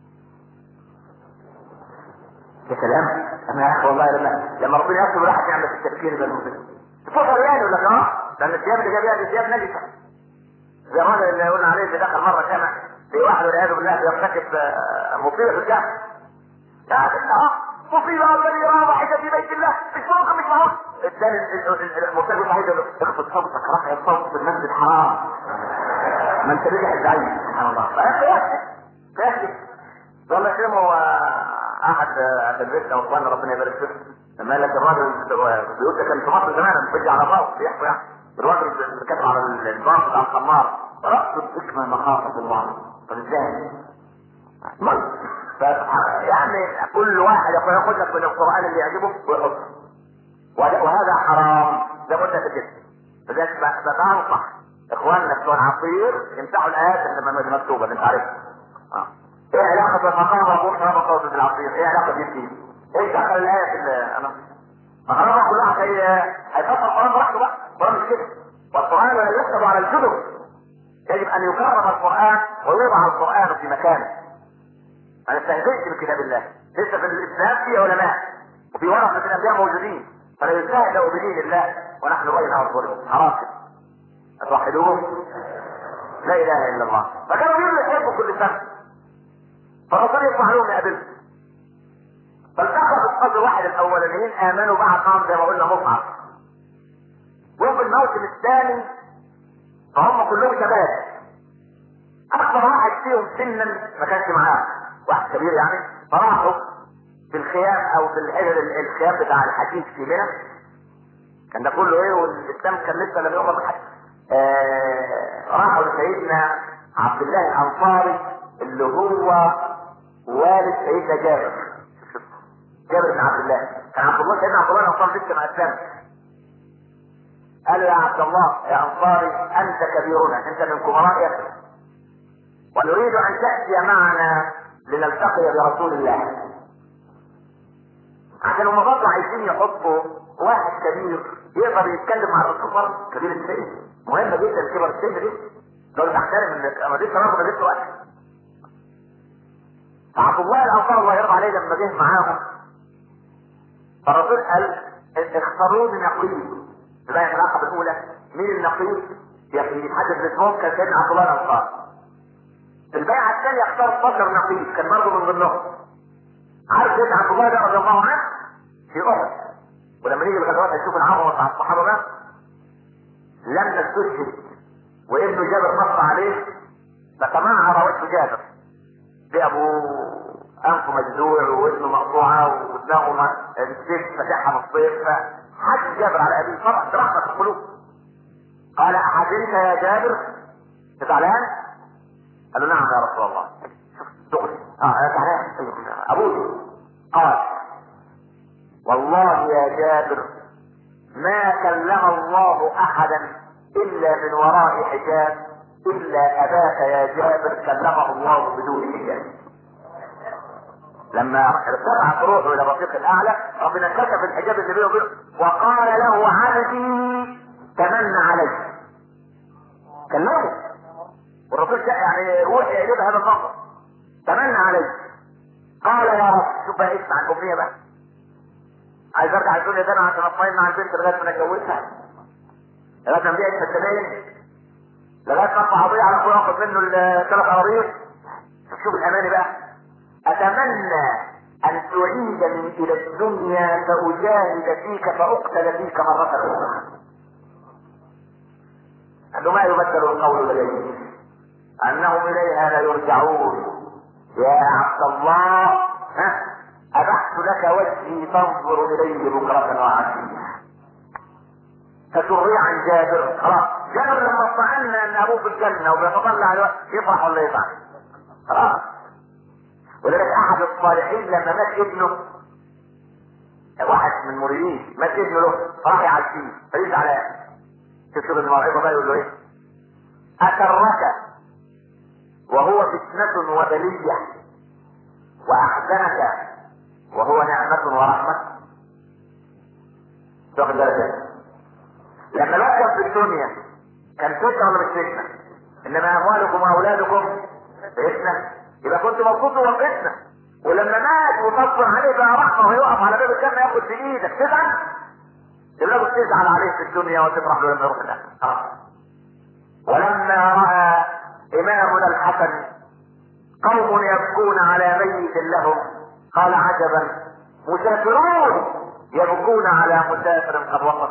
يا سلام. انا يا اخي والله لما ربنا يكتب راحت يعمل في التفكير ده المسلم صفوف عريان يقول لك لان الثياب اللي جايبها دي ثياب نجسه، زي الراجل اللي قلنا عليه اللي دخل مره جامع في واحد والعياذ بالله يرتكب مصيبه في الجامع، يعني مصيبه الذي يرى واحده في بيت الله مش ممكن مش معقول. الثاني المرتكب الوحيد يقول له اخفض صوتك راح يصوت في المسجد الحرام، ما انت رجع الزعيم. سبحان الله. فاكر والله يكرمه احد تدريسنا واخواننا ربنا يبارك فيه، لما قال لك الراجل بيقول ده كان في مصر زمان بيجي على بعض بيحكوا يعني الراجل اللي كتب على الباب بتاع الخمار رأس الحكمه مخافه الله. طب ازاي؟ يعني كل واحد ياخد لك من القران اللي يعجبه ويحطه، وهذا حرام زي ما قلت كده. لذلك بنصح اخواننا بتوع العصير يمسحوا الايات اللي مكتوبه اللي انت عارفها. ايه علاقه الفقاهه وابوك شرب صوت العصير؟ ايه علاقه دي فيه؟ ايه دخل الايه اللي انا ما خلاص كل واحد هيفسر القران براحته بقى، القران مش كده، والقران لا يكتب على الكتب، يجب ان يكرم القران ويوضع القران في مكانه. ما نستهزئش بكتاب الله، لسه في الاسلام في علماء وفي ورثه الانبياء موجودين، فلا يستهزأ بدين الله ونحن بين اظهرهم. حرام توحدوه لا اله الا الله. فكانوا يحبوا كل سنه، فالرسول يطلع لهم يقابلهم، فالتقى بالصدر واحد الاولانيين امنوا بعد معهم زي ما قلنا مصعب، وفي الموسم الثاني فهم كلهم شباب، اكثر واحد فيهم سنا ما كانش معاه واحد كبير يعني، فراحوا في الخيام او في الخيام بتاع الحديث في منى، كان ده كله ايه والاسلام كان لسه لم يؤمن بحد. راحوا لسيدنا عبد الله الانصاري اللي هو والد سيدنا جابر بن عبد الله. كان عبد الله سيدنا عبد الله الانصاري لسه ما اسلمش. قال له يا عبد الله يا انصاري انت كبيرنا، انت من كبراء يثرب، ونريد ان تأتي معنا لنلتقي برسول الله. عشان هم برضه عايزين يحطوا واحد كبير يقدر يتكلم مع الرسول مرة، كبير السن. مهمة جدا كبر السن دي، لو تحترم انك اما دي شرف ما جبت واحد. فعبد الله الانصار الله يرضى عليه لما جه معاهم، فالرسول قال اختاروا لي نقيب. تبقى العقبة الاولى مين النقيب؟ يتحدث باسمهم كان سيدنا عبد الله الانصار. في البيعة الثانية اختار 12 نقيب كان برضه من ضمنهم. عارف سيدنا عبد الله ده رضي الله عنه في احد، ولما نيجي الغزوات هنشوف العظمه بتاع الصحابه بقى، لما استشهد وابنه جابر نص عليه فتمعر وجه جابر بابوه انفه مجزوع وابنه مقطوعه ودماغه السيف فتحها نصين، فحج جابر على ابيه طبعا برحمه القلوب. قال احزنت يا جابر؟ زعلان؟ قال له نعم يا رسول الله. شوف دغري انا زعلان ابوي. قال والله يا جابر ما كلم الله احدا الا من وراء حجاب الا اباك يا جابر كلمه الله بدون حجاب. لما ارتفعت روحه الى الرفيق الاعلى ربنا كشف الحجاب اللي بينه وبينه وقال له عبدي تمنى علي. كلمه والرسول يعني وحي اليه بهذا النظر تمنى علي. قال يا رب شوف بقى اسمع الامنيه بقى، عايز ارجع الدنيا ده انا عشان اطمئن مع البنت لغايه ما اتجوزها، لغايه ما نبيع الفتنين، لغايه ما اطلع اضيع على اخويا واخد منه الثلاث اراضين. شوف الاماني بقى. اتمنى ان تعيدني الى الدنيا فاجاهد فيك فاقتل فيك مره اخرى. انه ما يبدل القول لديه انهم اليها لا يرجعون. يا عبد الله ابحت لك وجهي تنظر اليه بكرة وعشية. فتري عن جابر. خلاص جابر لما اطمئنا ان ابوه في الجنة وبيتطلع الوقت يفرح ولا يزعل؟ خلاص. ولذلك احد الصالحين لما مات ابنه، واحد من المريدين مات ابنه له راح يعزيه فيزعل. تشوف الموعظة بقى يقول له ايه؟ اكرك وهو فتنة وبلية واحزنك وهو نعمة ورحمة. تاخد بالك لما الواحد في الدنيا كان فتنة ولا مش فتنة؟ انما اموالكم واولادكم فتنة، يبقى كنت مبسوط هو فتنة. ولما مات وتصبر عليه بقى رحمة ويقف على باب الجنة ياخد بايدك تزعل؟ يقول له تزعل عليه في الدنيا وتفرح له لما يروح الاخرة. ولما راى امامنا الحسن قوم يبكون على ميت لهم قال عجبا مسافرون يبكون على مسافر قد وصل.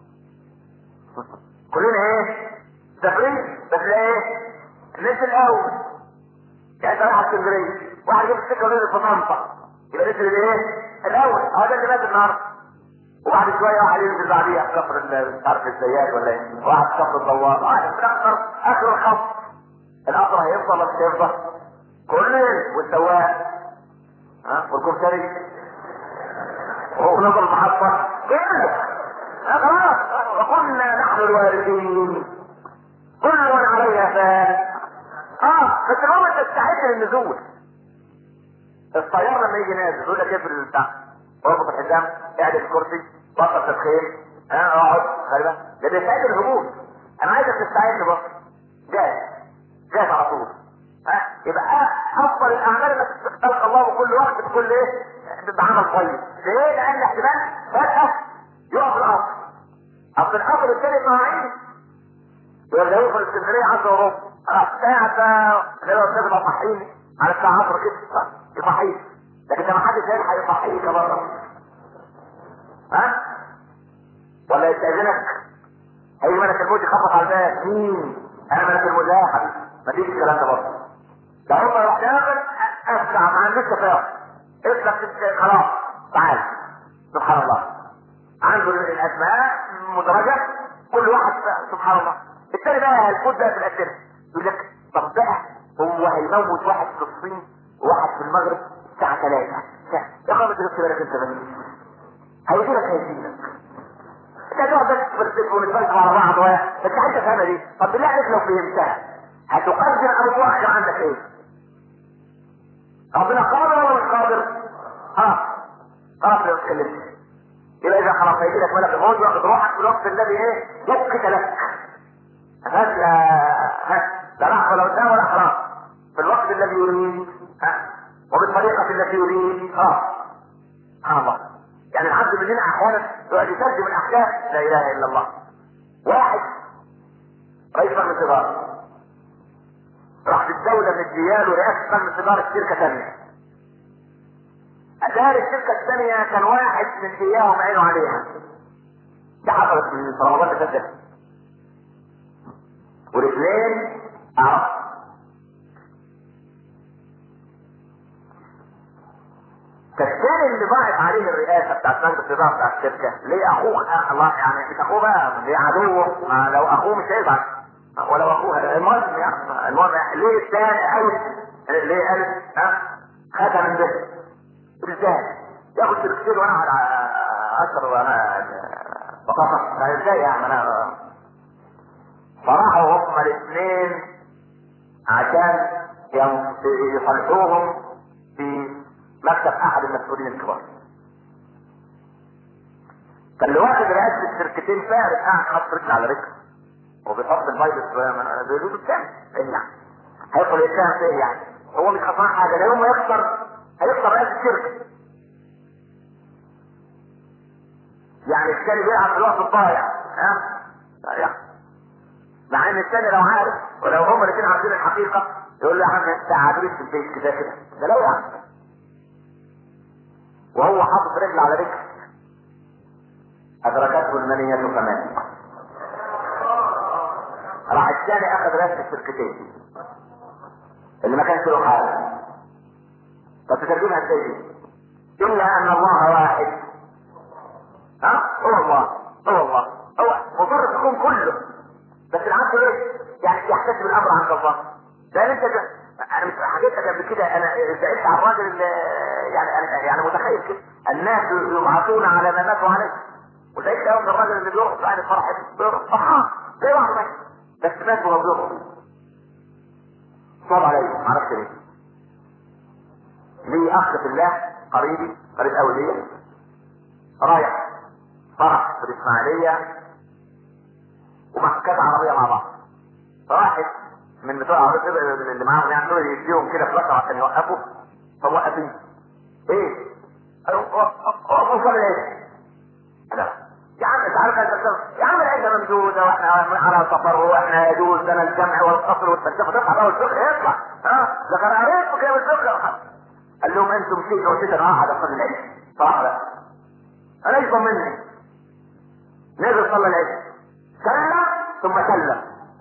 كلنا ايه؟ مسافرين بس ايه؟ الناس الاول يعني راح اسكندريه واحد يجيب السكه ونزل في طنطا يبقى نزل الايه؟ الاول. هذا اللي مات النهارده. وبعد شويه واحد ينزل بعديها في كفر مش عارف الزيات ولا ايه، واحد في كفر الدوار، واحد في اخر الخط. القطر هيفضل ولا مش هيفضل؟ كلنا والسواق والكمساري ونظر المحطة كله خلاص. وقلنا نحن الوارثين كل من عليها فان. بس المهم انت تستعد للنزول. الطيار لما يجي نازل يقول لك اقفل البتاع واربط الحزام اعدل الكرسي بطل تدخين اقعد غالبا ده بيستعد للهبوط. انا عايزك تستعد بقى جاهز على طول. يبقى افضل الاعمال انك تلقى الله بكل وقت بكل ايه؟ بعمل كويس. ليه؟ لان احتمال فجأة يقف القطر. اصل القطر الثاني مواعيد ويبدا يدخل اسكندريه 10 وربع ساعة لازم اصحيني على الساعة 10 كده يصحيني. لكن لما حد يلحق يصحيك بره ولا يستأذنك اي ملك الموت يخبط على الباب مين؟ انا ملك الموت. لا يا حبيبي ما فيش الكلام ده برضه. لو هم رحت ناخد اسمع ما عندوش تفاهم اطلق خلاص تعال. سبحان الله عنده الاسماء مدرجة كل واحد سبحان الله. التاني بقى الفوت بقى في الاسئله يقول لك طب بقى هو هيموت واحد في الصين وواحد في المغرب الساعة 3 يا اخويا ما تجيبش بالك انت بس هيجيلك هيجيلك انت هتقعد بس تفلسف ونتفلسف على بعض بس عايز افهمها دي. طب بالله عليك لو فهمتها هتقدر او تؤخر عندك ايه؟ ربنا قادر ولا مش قادر؟ خلاص ما تتكلمش. يبقى اذا خلاص هيجي لك ملك الموت ياخذ روحك في الوقت الذي ايه؟ يبقى لك. لا لحظه ولا قدام ولا خلاص. في الوقت الذي يريد وبالطريقه التي يريد. سبحان الله. يعني العبد مننا احيانا يقعد يترجم الاحكام. لا اله الا الله. واحد رئيس مجلس اداره راح الدوله مدياله رئاسه مجلس اداره شركه ثانيه. ادار الشركه الثانيه كان واحد من اياهم عينه عليها. ده حصلت في رمضان اللي فات. والاثنين فالثاني اللي ضاعت عليه الرئاسه بتاعت مجلس الاداره بتاع الشركه ليه اخوه الله يعني مش اخوه بقى ليه عدوه. لو اخوه مش هيزعل ولو اخوه المهم يعني المهم ليه الثاني قال ليه قال ختم من ده ازاي ياخد تركتين وانا على 10 وانا بطاطا ازاي يعني انا. فراحوا هما الاثنين عشان يصلحوهم في مكتب احد المسؤولين الكبار. فاللي واخد رئاسة الشركتين فارس قاعد حاطط رجل على رجل وبيحط البيض بيقولوا الثاني ايه يعني؟ هيدخل يتهم في ايه يعني؟ هو مش خسران حاجه ده يوم ما هيخسر رئاسة الشركة. يعني الثاني بيلعب في الوقت الضايع مع ان الثاني لو عارف ولو هما الاثنين عارفين الحقيقه يقول له يا عم انت عادلت في البيت كده ده لو يعني وهو حاطط رجل على رجل ادركته المنيه كمان. راح الثاني اخذ رئاسة الشركتين اللي ما كانش له حاجه. طب تترجمها ازاي؟ الا ان الله واحد. هو مضر الكون كله بس العبد ايه؟ يعني يحتسب الامر عند الله. لان انت انا مش حكيت لك قبل كده انا سالت عن الراجل يعني متخيل كده الناس يبعثون على ما ماتوا عليه. وسالت يوم الراجل اللي بيرقص بعد الفرح فرحان زي واحد بس مات وهو بيرقص صعب عليه معرفش ليه. ليه اخ في الله قريب قوي ليا رايح فرح في الاسماعيليه ومحكات عربيه مع بعض. فواحد من بتوع العربيه اللي معاهم يعني دول يديهم كده فلوس عشان يوقفوا فموقفين ايه؟ قالوا صلي ايه؟ يا عم انت عارف يا عم العيشه ممدوده واحنا على سفر واحنا يجوز لنا الجمع والقصر والفلسفه تطلع بقى والفقه يطلع ده كان قريت كده بالفقه. قال لهم انتم شيء وشيء انا قاعد اصلي العيش صراحه لا انا يفهم مني. نزل صلى العيش سلم ثم سلم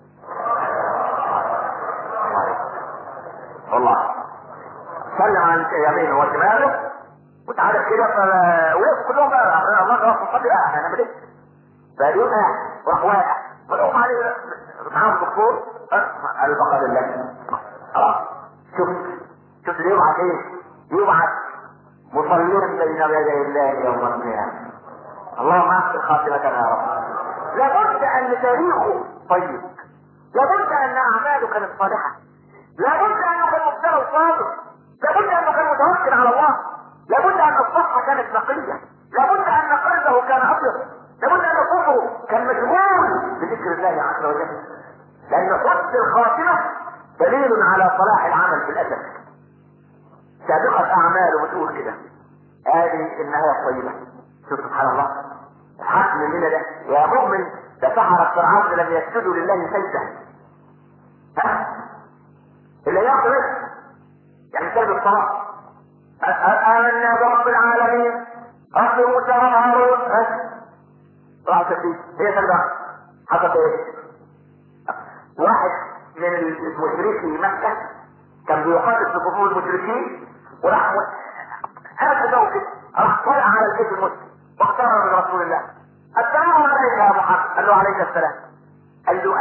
والله سلم عن يمينه وشماله وتعالى كده وقف كلهم بقى الله يوفق فضل بقى هنعمل ايه؟ فاليوم قاعد وراح واقع فلقوا عليه معاهم الدكتور قال بقى لله شفت يبعث ايه؟ يبعث مصليا بين يدي الله يوم القيامه. اللهم احسن خاتمتنا يا رب. لابد ان تاريخه طيب، لابد ان اعماله كانت صالحه، لابد انه كان مبتغى صادق، لابد انه كان متوكل على الله، لابد ان الصحه كانت نقيه، لابد ان قلبه كان ابيض، لابد ان صوته كان مشغول بذكر الله عز وجل. لان حسن الخاتمه دليل على صلاح العمل في الاسد. سابقه اعماله بتقول كده هذه النهايه الطيبه. شوف سبحان الله الحق مننا ده يا مؤمن ده سحرة فرعون لم يسجدوا لله سجده اللي ياخذ يعني سجد الصلاه آمنا برب العالمين رب موسى وهارون راحت فيه هي سجده حصلت ايه؟ واحد من المشركين مكه كان بيقاتل في صفوف المشركين وراح هذا كده راح طلع على البيت المسلم واقترب من رسول الله. السلام عليك يا محمد. قال له عليك السلام. قال له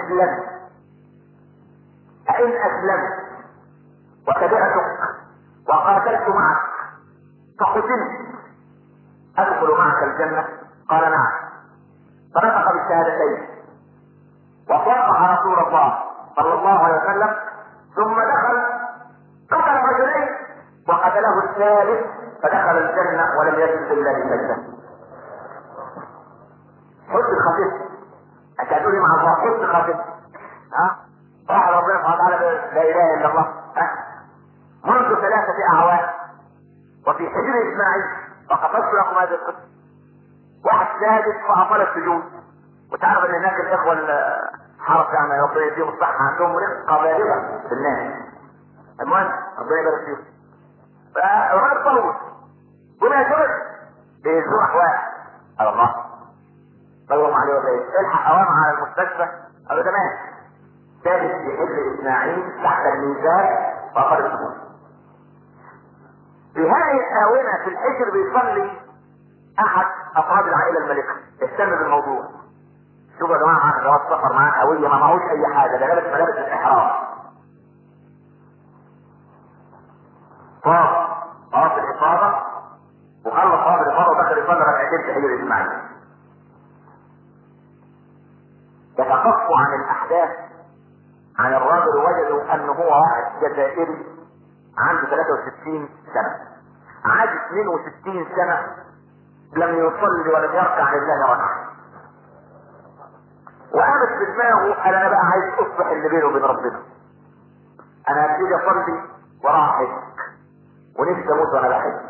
أئن أسلمت وتبعتك وقاتلت معك فقتلت أدخل معك الجنة؟ قال نعم. فنطق بالشهادتين وصافح رسول الله صلى الله عليه وسلم، ثم قتل رجلين وقتله الثالث فدخل الجنة ولم يجد الا لسجدة. حسن خفيف. هتقولي مع الله حسن خفيف. راح ربنا سبحانه وتعالى لا اله الا الله منذ 3 أعوام وفي حجر اسماعيل فقصصت لكم هذه القصه. واحد ساجد فاطال السجود، وتعرف ان هناك الاخوه الحرس يعني ربنا يديهم الصحه عندهم رقه بالغه في الناس. المهم ربنا يبارك فيهم. فالراجل طول قوم يا شباب بيزور احوال على الله طلعوا عليه ولا ايه؟ الحق اوام على المستشفى. قالوا تمام. ثالث في حجر اسماعيل تحت الميزان فاطال السجود. في هذه الاونه في الحجر بيصلي احد افراد العائله الملكه اهتم بالموضوع. شوفوا يا جماعه معاه جواز سفر، معاه هويه، ما معهوش اي حاجه، ده لابس ملابس الاحرام. طاف الافاضه وخلص طاف الافاضه ودخل يصلي ركعتين في حجر اسماعيل. يتقصوا عن الاحداث عن الراجل وجدوا انه هو واحد جزائري عنده 63 سنه عاش 62 سنه لم يصلي ولم يركع لله ركعه. وقامت في دماغه قال انا بقى عايز اصلح اللي بينه وبين ربنا. انا هبتدي اصلي وراح احج ونفسي اموت وانا بحج.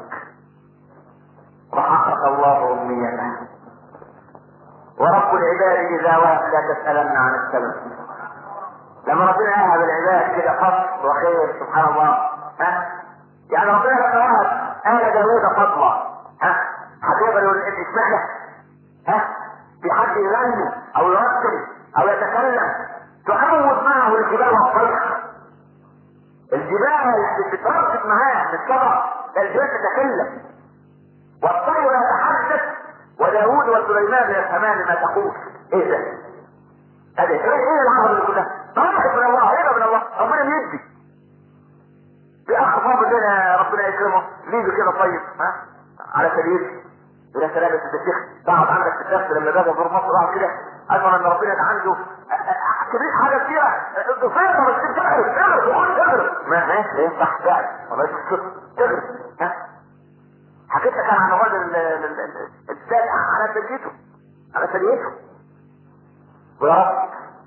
وحقق الله امنيته. ورب العباد اذا وهب لا تسالن عن السبب. لما ربنا يهب العباد كده فضل وخير سبحان الله يعني ربنا لما وهب آل داوود فضلا حد يقدر يقول ان اسمعنا في حد يغني او يرتل او يتكلم تعوض معه الجبال والطريق. الجبال بتتردد معاه بالصبر، الجبال تتكلم والطير يتحدث وداوود وسليمان يفهمان ما تقول. ايه ده؟ ايه العمل اللي كله؟ طريقة من الله، ايه من الله؟ ربنا بيدي. في اخ فاضل لنا ربنا يكرمه ليه كده طيب على سبيل يا سلام يا شيخ تقعد عندك في الدرس لما باجي ازور مصر اقعد كده اضمن ان ربنا يبقى عنده كبير حاجه كتيره ضفيره بس تغرب ما ينفع فعلا والله تغرب حكيت لك عن الراجل السابع على سجيته ويا رب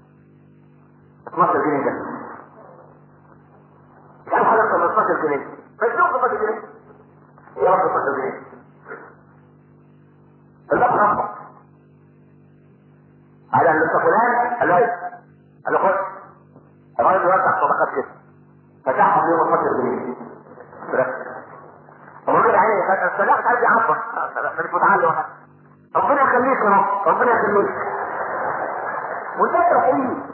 12 جنيه ده مش عارف حاجه اكتر من 12 جنيه بس شوف 12 جنيه يا رب 12 جنيه الباب خبط قال له انت فلان؟ قال له ايه؟ قال له خد الراجل يوزع صدقات كده فتحهم يوم 12 جنيه الراجل عليه السلاح مش عارف يعبر مش متعلم ربنا يخليك يا رب ربنا يخليك متذكر حقيقي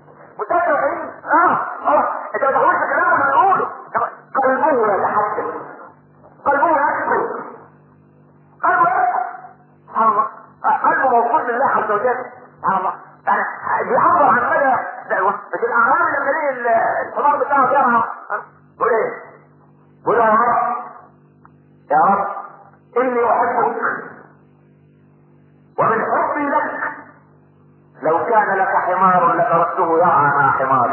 انت ما تقولش كلام انا اقوله قلبه يتحدث قلبه يكتب قلبه موصول لله عز وجل سبحان الله يعني بيعبر عن مدى دعوه. بس الاعراب لما ليه الحمار بتاعه بيرعى يقول ايه؟ يقول يا رب اني احبك ومن حبي لك لو كان لك حمار لتركته يرعى مع حماري.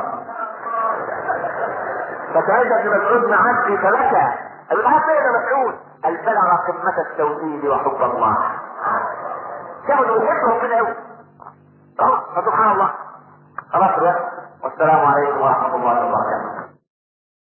فسعيد بن مسعود عبدي فبكى. العبد يا مسعود قال بلغ قمة التوحيد وحب الله. كانوا يحبوا ربنا قوي. فسبحان الله. خلاص والسلام عليكم ورحمة الله وبركاته.